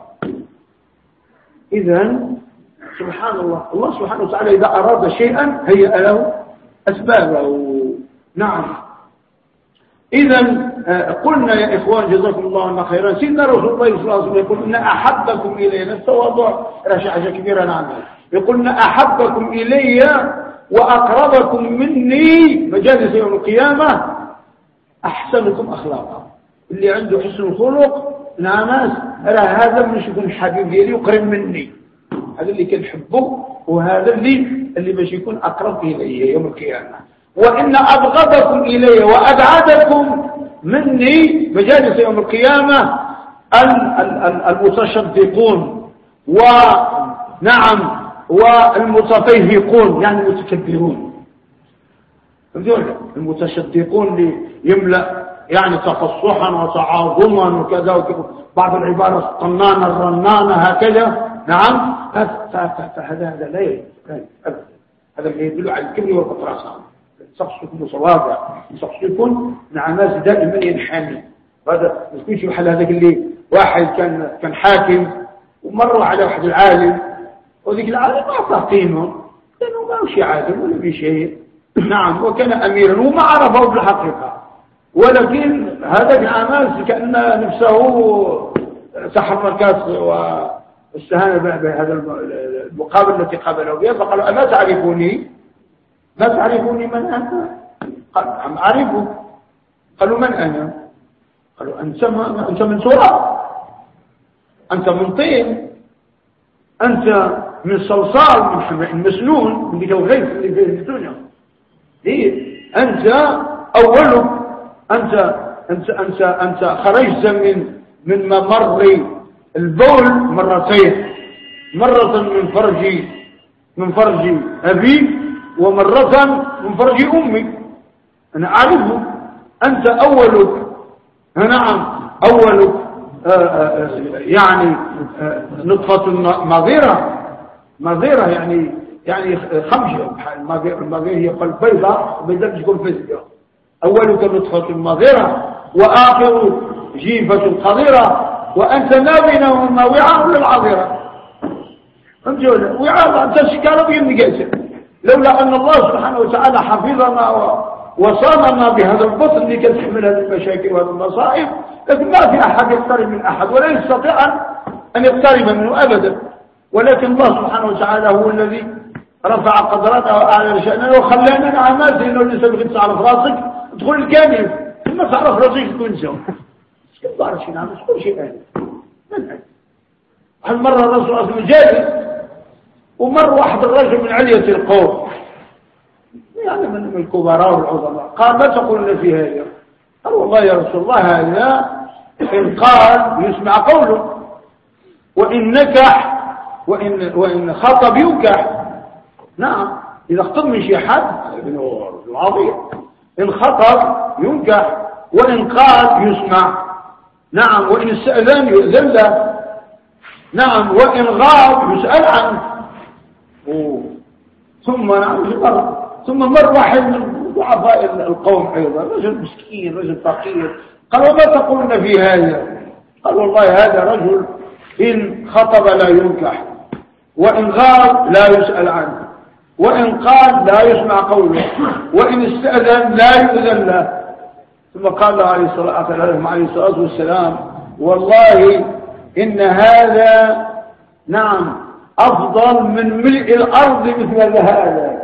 اذا سبحان الله، الله سبحانه وتعالى اذا اراد شيئا هيأ له اسبابه. نعم. إذا قلنا يا إخوان جزاكم الله عنا خيرا، سيدنا رسول الله صلى الله عليه وسلم يقول إن أحبكم إلي، التواضع رشعة كبيرة نعم، يقول إن أحبكم إلي وأقربكم مني مجالس يوم القيامة أحسنكم أخلاقا. اللي عنده حسن الخلق نعم هذا مش يكون حبيب ديالي وقريب مني، هذا اللي كنحبه وهذا اللي اللي باش يكون أقرب إلي يوم القيامة. وإن أبغضكم إلي وأبعدكم مني مجالس يوم القيامة المتشدقون ونعم والمتفيهقون يعني المتكبرون. المتشدقون اللي يملأ يعني تفصحا وتعاظما وكذا وكذا، بعض العبارة الطنانة الرنانة هكذا. نعم فهذا هذا لا يجب أبدا، هذا يدل على الكبر والقطرسة. شخص يكون متواضع، شخص يكون نعماس دائما ينحني. هذا ما يكونش بحال هذاك اللي واحد كان كان حاكم ومر على واحد العالم وذيك العالم ما اعطاه قيمه لانه ما هوش عالم ولا بشيء. نعم وكان اميرا وما عرفه بالحقيقه، ولكن هذا العماس كان نفسه تحركت واستهان بهذا المقابله التي قابله بها، فقال الا تعرفوني؟ ما تعرفوني من أنا؟ قال نعم أعرفه. قالوا من أنا؟ قالوا أنت, أنت من تراب، أنت من طين، أنت من صلصال، من حماء مسنون، من ذيك الغيث اللي في الدنيا. إيه أنت أولك، أنت أنت أنت أنت خرجت من من ممر البول مرتين، مرة من فرج من فرج أبيك ومرة من فرج أمي. أنا أعرفه. أنت أولك، نعم أولك آآ آآ يعني آآ نطفة مضيرة، مضيرة يعني يعني خمسة. المضيرة هي قلب بيضاء، بيضاء تكون فزة. أولك نطفة مضيرة وآخر جيفة قذرة، وأنت ما بينهما وعاء للعذرة. فهمت ولا؟ وعاء أنت شكال بين قاسم. لولا أن الله سبحانه وتعالى حفظنا وصاننا بهذا البطن اللي كان تحمل هذه المشاكل وهذه المصائب، لكن ما في أحد يقترب من أحد ولا يستطيع أن يقترب منه أبدا. ولكن الله سبحانه وتعالى هو الذي رفع قدرته وأعلى شأنه وخلانا نعمات، لأنه الإنسان بغيت تعرف راسك تدخل الكامل، ثم تعرف راسك تكون سوا يظهر شيء نعم كل شيء أهل من هل مرة الرسول صلى الله عليه وسلم جالس ومر واحد الرجل من علية القوم يعني من الكبراء والعظماء قال ما تقولون في هذا؟ قال والله يا رسول الله هذا إن قال يسمع قوله وإن نكح وإن, وإن خطب ينكح. نعم إذا خطب من شي حد عظيم إن خطب ينكح وإن قال يسمع. نعم وإن استأذن يؤذن له. نعم وإن غاب يسأل عنه. أوه. ثم نعم مر ثم مر واحد من ضعفاء القوم أيضا رجل مسكين رجل فقير قال وما تقولون في هذا؟ قال والله هذا رجل إن خطب لا ينكح وإن غاب لا يسأل عنه وإن قال لا يسمع قوله وإن استأذن لا يؤذن له. ثم قال له عليه الصلاة والسلام والله إن هذا نعم أفضل من ملء الأرض مثل هذا.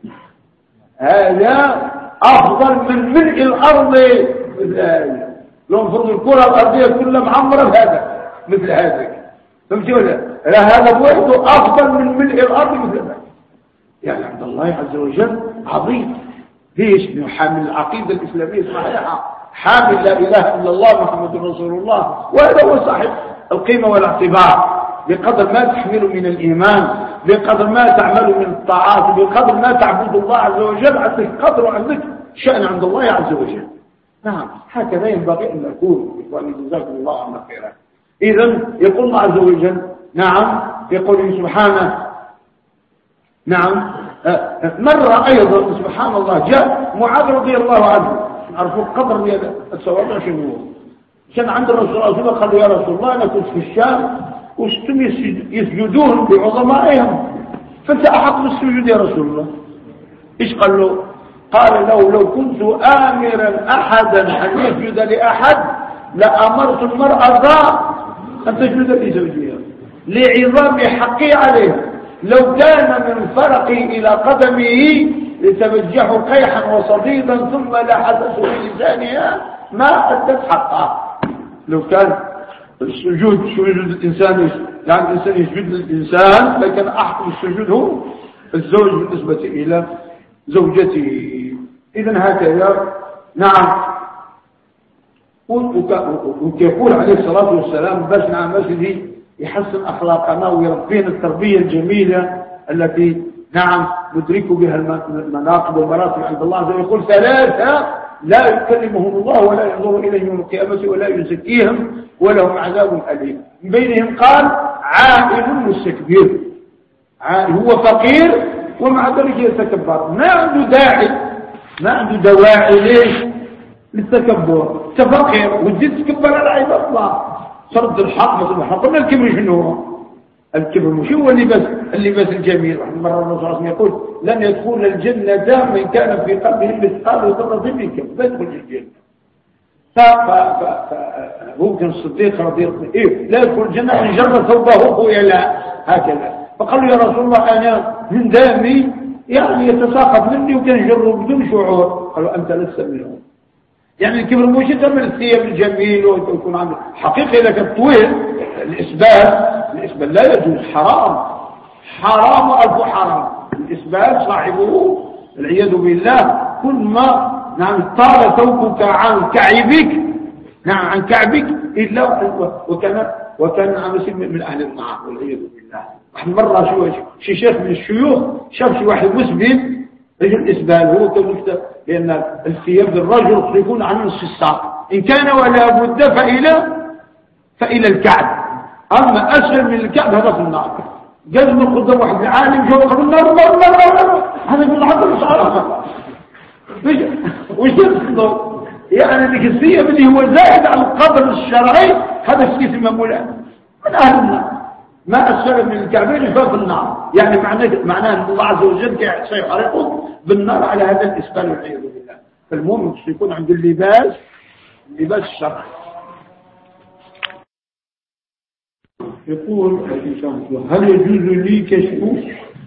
هذا أفضل من ملء الأرض مثل هذا. لو نفرض الكرة الأرضية كلها معمرة بهذا مثل هذا فهمتوا ولا لا؟ هذا بوحده أفضل من ملء الأرض مثل هذا. يعني عند الله عز وجل عظيم. ليش؟ انه حامل العقيدة الإسلامية الصحيحة حامل لا إله إلا الله محمد رسول الله وهذا هو صاحب القيمة والاعتبار بقدر ما تحمل من الإيمان بقدر ما تعمل من الطاعات بقدر ما تعبد الله عز وجل عندك قدر وعندك شأن عند الله عز وجل. نعم هكذا ينبغي أن نكون. إخواني جزاكم الله عنا خيرا. إذن يقول الله عز وجل نعم يقول سبحانه نعم مرة أيضا سبحان الله جاء معاذ رضي الله عنه عرفوا القدر السواء شنو كان عند الرسول صلى الله عليه وسلم قال يا رسول الله أنا كنت في الشام وشتم يسجدون بعظمائهم فأنت أحق بالسجود يا رسول الله. إيش قال له؟ قال له لو كنت آمرا أحدا أن يسجد لأحد لأمرت المرأة أن تسجد لزوجها لعظام حقي عليه. لو كان من فرقي إلى قدمه لتبجح قيحا وصديدا ثم لا حدث في لسانها ما أدت حقها. لو كان السجود سجود الإنسان يعني الإنسان يسجد للإنسان لكن أحق السجود هو الزوج بالنسبة إلى زوجته. إذن هكذا نعم وكيقول عليه الصلاة والسلام بس نعم مسجدي يحسن أخلاقنا ويربينا التربية الجميلة التي نعم ندرك بها المناقب والمراتب عند الله عز وجل. يقول ثلاثة لا يكلمهم الله ولا ينظر إليهم يوم القيامة ولا يزكيهم ولهم عذاب أليم. من بينهم قال عائل مستكبر. هو فقير ومع ذلك يتكبر ما عنده داعي ما عنده دواعي ليش للتكبر. تفقير وجد تكبر على عباد الله صرد الحق مثل الحق. قلنا الكبر شنو هو؟ الكبر مش هو اللباس اللباس الجميل. مرة الرسول صلى الله عليه وسلم يقول لن يدخل الجنة من كان في قلبه مثقال ذرة من كبر لا يدخل الجنة. فممكن الصديق رضي الله عنه إيه لا يدخل الجنة من جر ثوبه خيلاء هكذا. فقال يا رسول الله أنا من دامي يعني يتساقط مني وكان جره بدون شعور. قالوا أنت لست منهم. يعني الكبر مش تعمل الثياب الجميل ويكون عندك حقيقي لك الطويل الإسبال الإسبال لا يجوز حرام حرام ألف حرام. الإسبال صاحبه العياذ بالله كل ما نعم طال ثوبك عن كعبك نعم عن كعبك إلا وكان وكان عم يصير من أهل النار والعياذ بالله. واحد مرة شو شي شيخ من الشيوخ شاف شي واحد مسلم رجل إسبال هو كمكتب لأن الثياب الرجل يكون عن نصف الساق إن كان ولا بد فإلى فإلى الكعب. أما أسفل من الكعب هذا في النار. قال من قدام واحد العالم جو قال النار النار النار هذا من العبد الصالح وش يقصده يعني ذيك الثياب اللي هو زائد على القدر الشرعي هذا الشيء ممولا من أهل النار. ما أسفل من الكعبين فهو في النار. يعني معناه معناه أن الله عز وجل سيحرقه بالنار على هذا الإسفال والعياذ بالله. فالمؤمن يكون عنده اللباس اللباس الشرعي. يقول هل يجوز لي كشف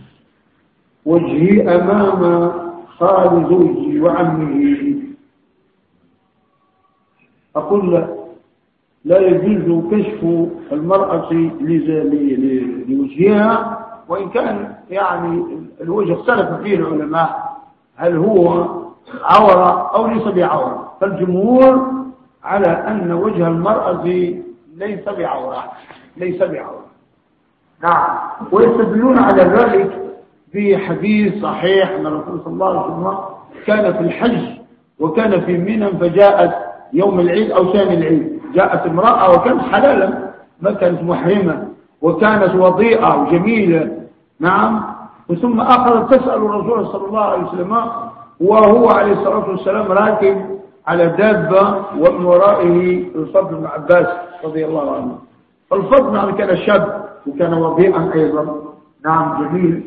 وجهي أمام خال زوجي وعمه؟ أقول له لا يجوز كشف المرأة لوجهها، وإن كان يعني الوجه اختلف فيه العلماء هل هو عورة أو ليس بعورة، فالجمهور على أن وجه المرأة ليس بعورة ليس بعورة. نعم. ويستدلون على ذلك بحديث صحيح أن الرسول صلى الله عليه وسلم كان في الحج وكان في منى، فجاءت يوم العيد أو ثاني العيد جاءت امرأة وكانت حلالا، ما كانت محرمة وكانت وضيئة وجميلة. نعم. ثم أخذت تسأل الرسول صلى الله عليه وسلم وهو عليه الصلاة والسلام راكب على دابة ومن ورائه الفضل بن عباس رضي الله عنه. فالفضل يعني كان شاب وكان وضيئا أيضا. نعم جميل.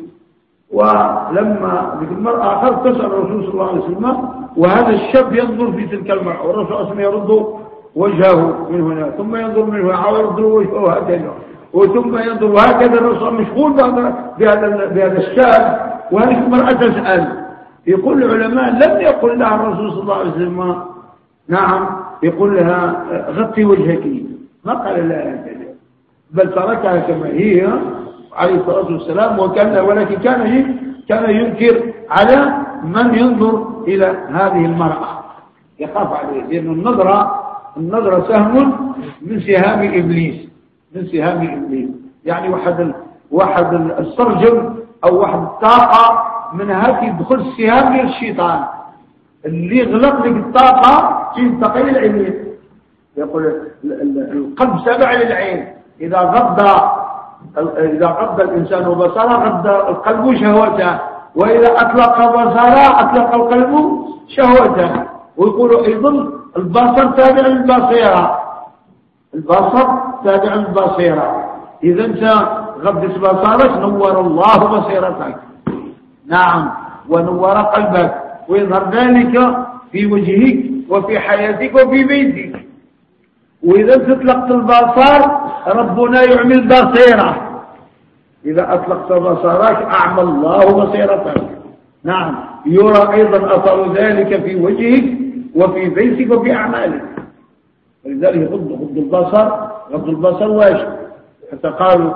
ولما المرأة أخذت تسأل الرسول صلى الله عليه وسلم وهذا الشاب ينظر في تلك المرأة، والرسول أسمى يرد وجهه من هنا ثم ينظر من هنا ويرد وجهه هكذا وثم ينظر وهكذا. الرسول مشغول بهذا بهذا الشاب وهذه المرأة تسأل. يقول العلماء لم يقل لها الرسول صلى الله عليه وسلم نعم يقول لها غطي وجهك، ما قال لها هكذا، بل تركها كما هي عليه الصلاة والسلام. وكان ولكن كان كان ينكر على من ينظر إلى هذه المرأة، يخاف عليه، لأن النظرة النظرة سهم من سهام إبليس من سهام إبليس يعني واحد واحد السرجم أو واحد الطاقة من هذه يدخل السهام للشيطان اللي يغلق لك الطاقة تنتقل العين. يقول القلب تابع للعين، إذا غض إذا غض الإنسان بصره غض القلب شهوته، وإذا أطلق بصره أطلق القلب شهوته. ويقول أيضا البصر تابع للبصيرة، البصر تابع للبصيرة. إذا أنت غضت بصرك نور الله بصيرتك. نعم. ونور قلبك ويظهر ذلك في وجهك وفي حياتك وفي بيتك. وإذا تطلقت البصر ربنا يعمل بصيرة، إذا أطلقت بصرك أعمى الله بصيرتك. نعم. يرى أيضا أثر ذلك في وجهك وفي بيتك وفي أعمالك. ولذلك غض غض البصر غض البصر واجب. حتى قالوا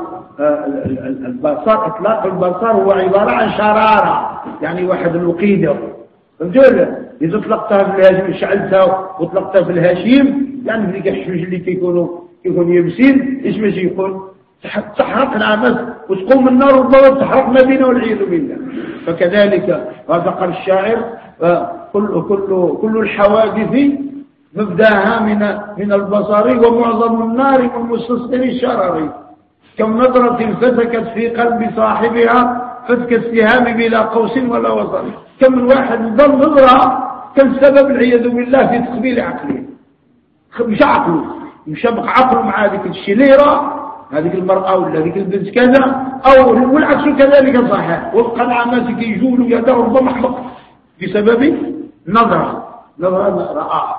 البصر إطلاق البصر هو عبارة عن شرارة، يعني واحد الوقيدة. فهمتوا؟ إذا طلقتها في الهاشم شعلتها وطلقتها في الهاشم يعني ذيك الحشوش اللي كيكونوا كيكونوا يابسين ايش باش يكون تحرق العمس وتقوم النار ربما تحرق مدينة والعياذ بالله. فكذلك هذا قال الشاعر كل كل كل الحوادث مبداها من من البصر ومعظم النار من مستصغر الشرر. كم نظرة فتكت في قلب صاحبها فتك السهام بلا قوس ولا وصل. كم من واحد ضل نظرة كان سبب العياذ بالله في تقبيل عقله، مش عقله مشابق عقله مع هذيك الشليرة هذيك المرأة ولا هذيك البنت كذا، أو والعكس كذلك صحيح. وفق العماسك يجولوا يداه ربما حمق بسبب نظرة نظرة رآها.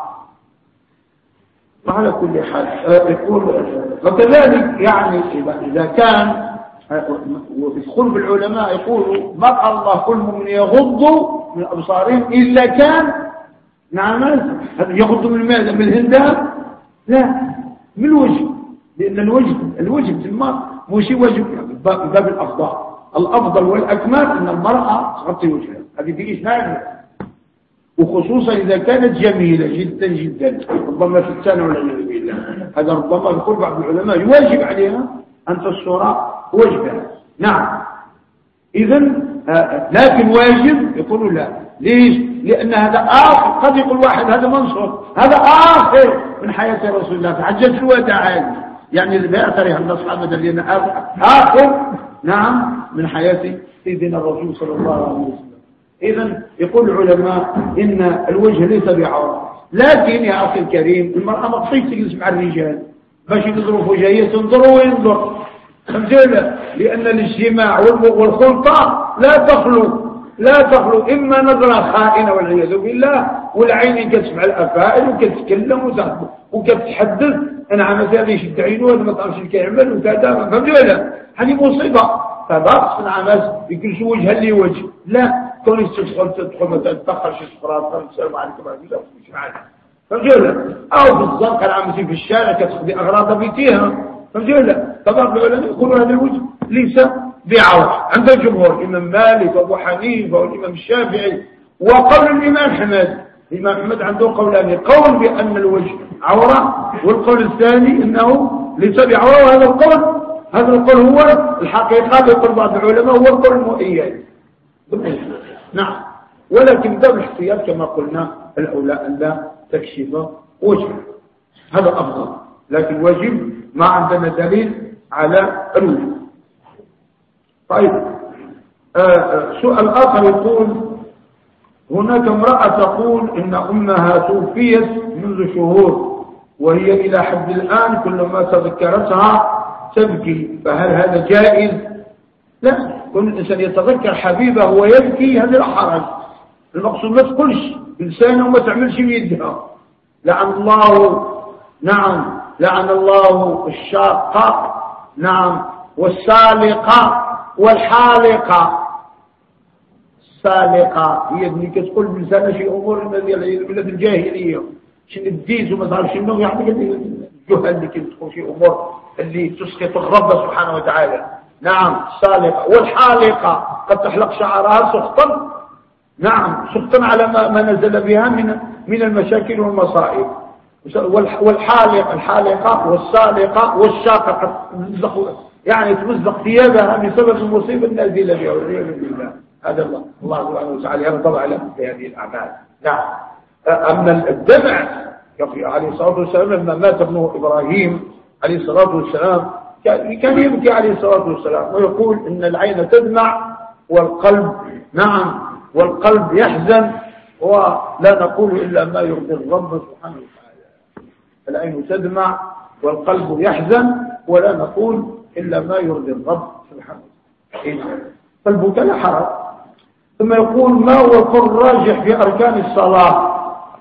وعلى كل حال يقول وكذلك يعني إذا كان ويدخل بالعلماء يقولوا ما قال الله كل من يغض من أبصارهم إلا كان نعم يغض من ماذا؟ من الهندام؟ لا، من الوجه، لأن الوجه الوجه ثم مش وجه باب الأفضل. الأفضل والأكمل أن المرأة تغطي وجهها، هذه في إشهاد، وخصوصا إذا كانت جميلة جدا جدا ربما في السنة والعياذ بالله. هذا ربما يقول بعض العلماء يواجب عليها أن تستر وجهها. نعم. إذا لكن واجب يقولوا لا. ليش؟ لأن هذا آخر، قد يقول واحد هذا منصور، هذا آخر من حياة رسول الله في حجة الوداع، يعني بأثرها الأصحاب الذين آخر نعم من حياة سيدنا الرسول صلى الله عليه وسلم. إذا يقول العلماء إن الوجه ليس بعورة، لكن يا أخي الكريم المرأة ما تصيب تجلس مع الرجال باش ينظروا في وجهها، تنظر وينظر. فهمتوا؟ لأن الاجتماع والخلطة لا تخلو لا تخلو إما نظرة خائنة والعياذ بالله، والعين كتسمع الأفائل وكتتكلم وكتتحدث أنا عملت هذا يشد عينه هذا ما تعرفش اللي كيعمل وكذا. فهمتوا؟ هذه مصيبة. فباقص العماس يقول شو وجه اللي وجه لا كون تدخل تدخل مثلا تدخل شي صفرات تسلم عليكم مش معنا فهمت؟ أو بالضبط العامسين في الشارع كتخذي أغراض بيتيها. فهمت؟ طبعا العلماء يقولوا هذا الوجه ليس بعورة عند الجمهور، الإمام مالك وأبو حنيفة والإمام الشافعي وقول الإمام أحمد. الإمام أحمد عنده قولان، قول بأن الوجه عورة، والقول الثاني إنه ليس بعورة. وهذا القول هذا القول هو الحقيقة يقول بعض العلماء هو القول المؤيد. نعم، ولكن ده الاحتياط كما قلنا الأولى أن لا تكشف وجه، هذا أفضل. لكن واجب ما عندنا دليل على الوجه. طيب، آه سؤال آخر يقول هناك امرأة تقول إن أمها توفيت منذ شهور وهي إلى حد الآن كلما تذكرتها تبكي، فهل هذا جائز؟ لا، كل إنسان يتذكر حبيبه ويبكي هذا لا حرج. المقصود ما تقولش بلسانه وما تعملش بيدها. لعن الله، نعم لعن الله الشاقة، نعم، والسالقة والحالقة. السالقة هي اللي كتقول بلسانها شي أمور ديال بلاد الجاهلية، شنو الديز وما تعرف شنو، يعني الجهل اللي كتقول شي أمور اللي تسقط الرب سبحانه وتعالى. نعم، السالقة والحالقة قد تحلق شعرها سخطا، نعم، سخطا على ما, ما نزل بها من من المشاكل والمصائب. والحالقة الحالقة والسالقة والشاقة يعني تمزق ثيابها بسبب المصيبة النازلة بها والعياذ بالله. هذا الله الله سبحانه وتعالى يغضب على هذه الأعمال. نعم. أما الدمع يقول عليه الصلاة والسلام لما مات ابنه إبراهيم عليه الصلاة والسلام كان يبكي عليه الصلاة والسلام ويقول إن العين تدمع والقلب، نعم، والقلب يحزن، ولا نقول إلا ما يرضي الرب سبحانه وتعالى. العين تدمع والقلب يحزن ولا نقول إلا ما يرضي الرب سبحانه وتعالى. قلبك لا حرج. ثم يقول ما هو القول الراجح في أركان الصلاة؟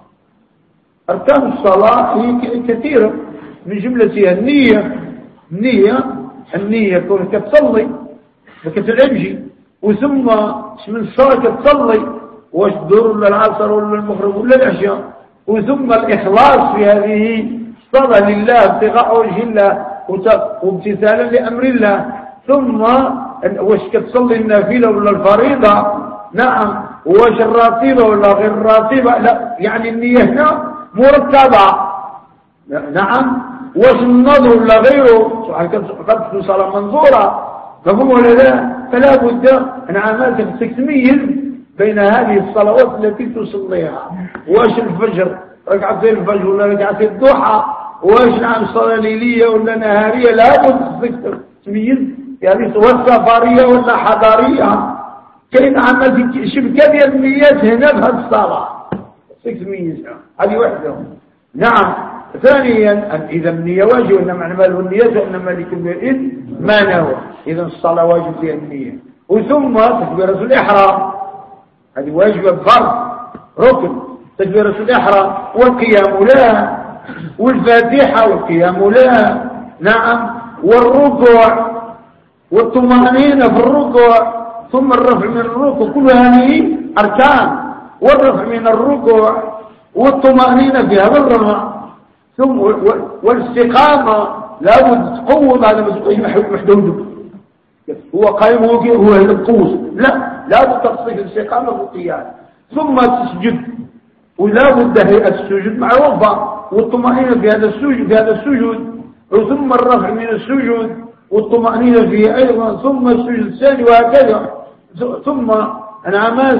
أركان الصلاة هي كثيرة، من جملتها النية. النية النية كونك تصلي ما كتلعبش، وثم من الصلاة كتصلي واش الظهر ولا العصر ولا المغرب ولا العشاء، وثم الإخلاص في هذه الصلاة لله ابتغاء وجه الله وامتثالا لأمر الله. ثم واش كتصلي النافلة ولا الفريضة، نعم، واش الراتبة ولا غير الراتبة، لا، يعني النية هنا مرتبة، نعم، واش النظر ولا غيره، قد تكون صلاة منظورة، مفهوم ولا لا؟ فلا بد أن عمالك تميز بين هذه الصلوات التي تصليها. واش الفجر ركعتين الفجر ولا ركعتين الضحى، واش نعم صلاة ليلية ولا نهارية، لا بد تميز يعني سواء سفرية ولا حضارية. كاين عمال شبكة ديال النيات هنا في هذه الصلاة تميزها، هذه واحدة. نعم. ثانيا إذا النية واجب، إنما معنى ماله النية وإنما لكل إذ ما نوى، إذا الصلاة واجب فيها النية. وثم تكبيرة الإحرام هذه واجبة فرض ركن، تكبيرة الإحرام والقيام لها، والفاتحة والقيام لها، نعم، والركوع والطمأنينة في الركوع، ثم الرفع من الركوع، كل هذه أركان، والرفع من الركوع والطمأنينة في هذا الرفع، ثم والاستقامة لابد تقوم على محدودك. هو قائم هو هو القوس، لا، لابد تقصد الاستقامة في القيام، ثم تسجد، ولا بد هيئة السجود معروفة، والطمأنينة في هذا السجود في هذا السجود، ثم الرفع من السجود والطمأنينة فيه أيضا، ثم السجود الثاني، وهكذا. ثم انعماس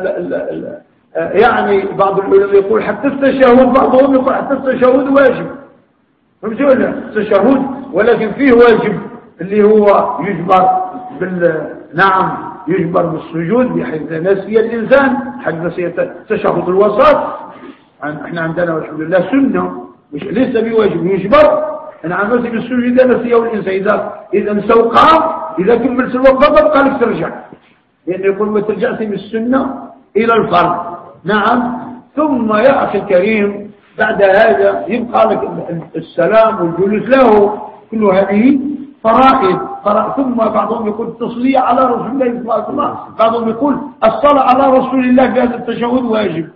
يعني بعض العلماء يقول حتى التشهد، بعضهم يقول حتى التشهد واجب، فهمتوا ولا؟ التشهد ولكن فيه واجب اللي هو يجبر بال نعم يجبر بالسجود بحيث نسي الإنسان، حيث نسي تشهد الوسط. احنا عندنا والحمد لله سنة مش ليس بواجب، يجبر نعم نسي بالسجود إذا نسيه الإنسان، إذا إذا نسوا قام، إذا كملت الوقت بقى لك ترجع، لأنه يقول ما ترجعت من السنة إلى الفرض. نعم. ثم يا أخي الكريم بعد هذا يبقى لك السلام والجلوس له، كل هذه فرائض. ثم بعضهم يقول التصلية على رسول الله صلى الله عليه وسلم، بعضهم يقول الصلاة على رسول الله في هذا التشهد واجب،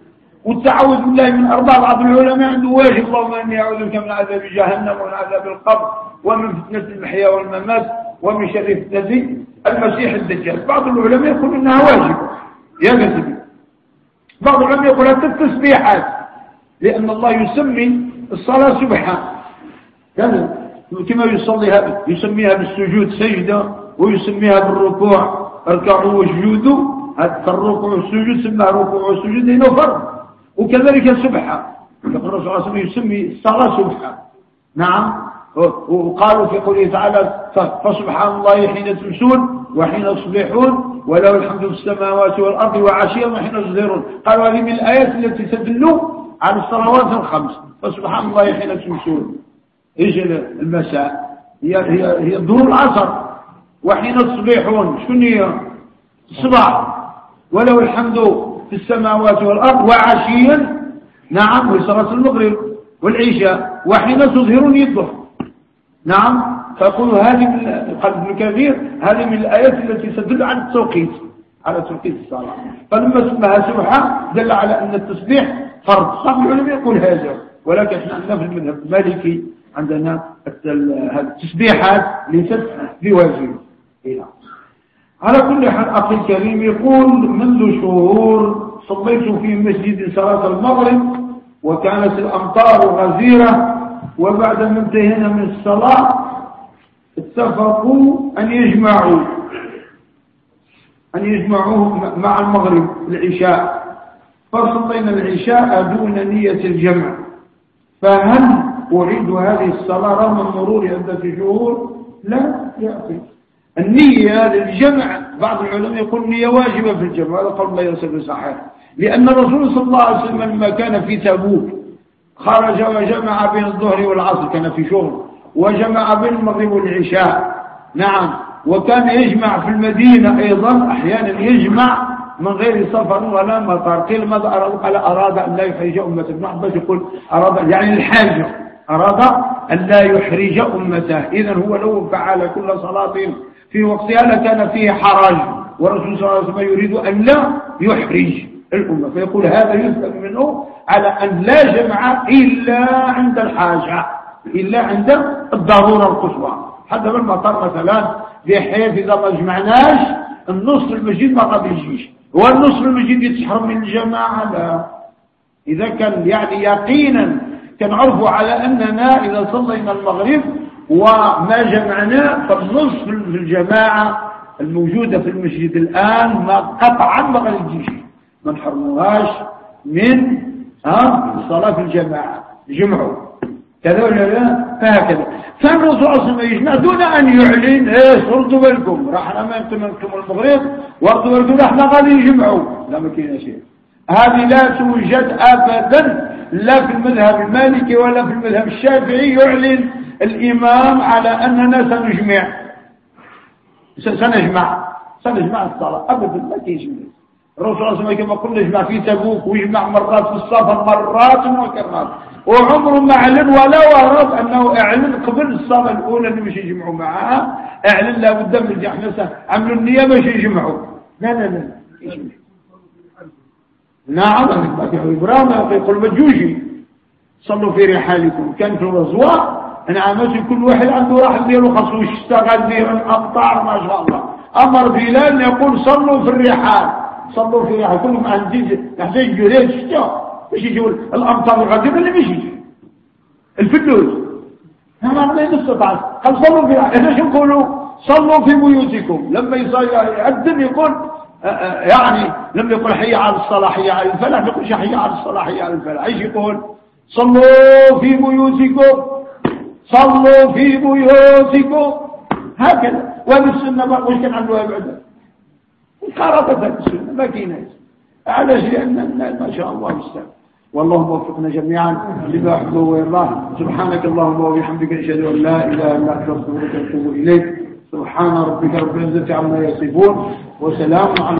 والتعوذ بالله من أربع. بعض العلماء عنده واجب اللهم إني أعوذ بك من عذاب جهنم ومن عذاب القبر ومن فتنة المحيا والممات ومن شر فتنة المسيح الدجال. بعض العلماء يقول إنها واجب يا كذبي. بعض العلماء يقول هذه التسبيحات لأن الله يسمي الصلاة سبحان كما يصليها يسميها بالسجود سجدة ويسميها بالركوع اركعوا واسجدوا. الركوع والسجود سماه ركوع والسجود هنا فرض. وكذلك سبحان يقول الرسول صلى الله عليه وسلم يسمي الصلاة سبحان. نعم. وقالوا في قوله تعالى فسبحان الله حين تمسون وحين تصبحون وله الحمد في السماوات والأرض وعشيا وحين تظهرون. قالوا هذه من الآيات التي تدل على الصلوات الخمس. فسبحان الله حين تمسون ايش المساء هي هي هي ظهور العصر. وحين تصبحون شنو هي الصباح. وله الحمد في السماوات والأرض وعشيا نعم وهي صلاة المغرب والعشاء. وحين تظهرون يضحى. نعم. فأقول هذه من قال ابن كثير هذه من الآيات التي تدل على التوقيت على توقيت الصلاة. فلما سماها سبحة دل على أن التسبيح فرض. بعض العلماء يقول هذا ولكن احنا عندنا في المذهب المالكي عندنا التسبيحات ليست بواجب. على كل حال أخي الكريم يقول منذ شهور صليت في مسجد صلاة المغرب وكانت الأمطار غزيرة وبعد ما انتهينا من الصلاة اتفقوا أن يجمعوا أن يجمعوا مع المغرب العشاء. فصلينا العشاء دون نية الجمع. فهل أعيد هذه الصلاة رغم مرور عدة شهور؟ لا يأتي النية للجمع. بعض العلماء يقول النية واجبة في الجمع. هذا قول لا يصير صحيح لأن الرسول صلى الله عليه وسلم لما كان في تبوك خرج وجمع بين الظهر والعصر كان في شغل وجمع بين المغرب والعشاء. نعم. وكان يجمع في المدينة أيضا أحيانا يجمع من غير سفر ولا مطار. قيل ماذا أراد؟ قال أراد أن لا يحرج أمته. ابن عباس يقول أراد يعني الحاجة أراد أن لا يحرج أمته. إذن هو لو فعل كل صلاة في وقتها لكان فيه حرج والرسول صلى الله عليه وسلم يريد أن لا يحرج الأمة. فيقول هذا يفهم منه على أن لا جمع إلا عند الحاجة إلا عند الضرورة القصوى. حتى بالمطار مثلا بحيث إذا ما جمعناش النصف المسجد ما قد يجيش والنصف المسجد يتحرم من الجماعة. لا. إذا كان يعني يقينا كان عرفوا على أننا إذا صلينا المغرب وما جمعنا فالنصف في الجماعة الموجودة في المسجد الآن ما قطعا ما قد يجيش ما نحرموهاش من ها الصلاة في الجماعة جمعوا كذا ولا لا. فهكذا فالرسول صلى الله عليه وسلم يجمع دون أن يعلن ايه ردوا بالكم راح ما انتم منكم المغرب وردوا بالكم احنا غادي يجمعوا. لا ما كاين شيء. هذه لا توجد أبدا لا في المذهب المالكي ولا في المذهب الشافعي. يعلن الإمام على أننا سنجمع سنجمع سنجمع الصلاة أبدا ما كاينش. الرسول صلى الله عليه وسلم كما قلنا يجمع في تبوك ويجمع مرات في السفر مرات وكرات وعمره ما أعلن ولا ورد أنه أعلن قبل الصلاة الأولى اللي مش يجمعوا معها. أعلن لابد من الجحنسة عملوا النية مش يجمعوا. لا لا لا نعم. إبراهيم يقول مجوجي صلوا في رحالكم. كان في الغزوة نعم كل واحد عنده راح دياله خاصو يشتغل دير الأمطار ما شاء الله. أمر بلال يقول صلوا في الرحال صلوا في الرحال كلهم عندي نحتاج جريد شتاء مش يجوا الأمطار الغزيرة اللي مش يجي الفلوس. نعم ما نستطيع قال صلوا في الرحال. إحنا شو نقولوا صلوا في بيوتكم. لما يأذن يقول يعني لما يقول حي على الصلاة حي على الفلاح ما يقولش حي على الصلاة حي على الفلاح. ايش يقول صلوا في بيوتكم صلوا في بيوتكم هكذا. وهذه السنة ما قلت كان عنده أبدا انقرضت السنة ما كيناش علاش لأن ما شاء الله مستعد. والله وفقنا جميعا لما يحبه ويرضاه. سبحانك اللهم وبحمدك أشهد أن لا إله إلا أنت أستغفرك وأتوب إليك. سبحان ربك رب العزة عما يصفون وسلام على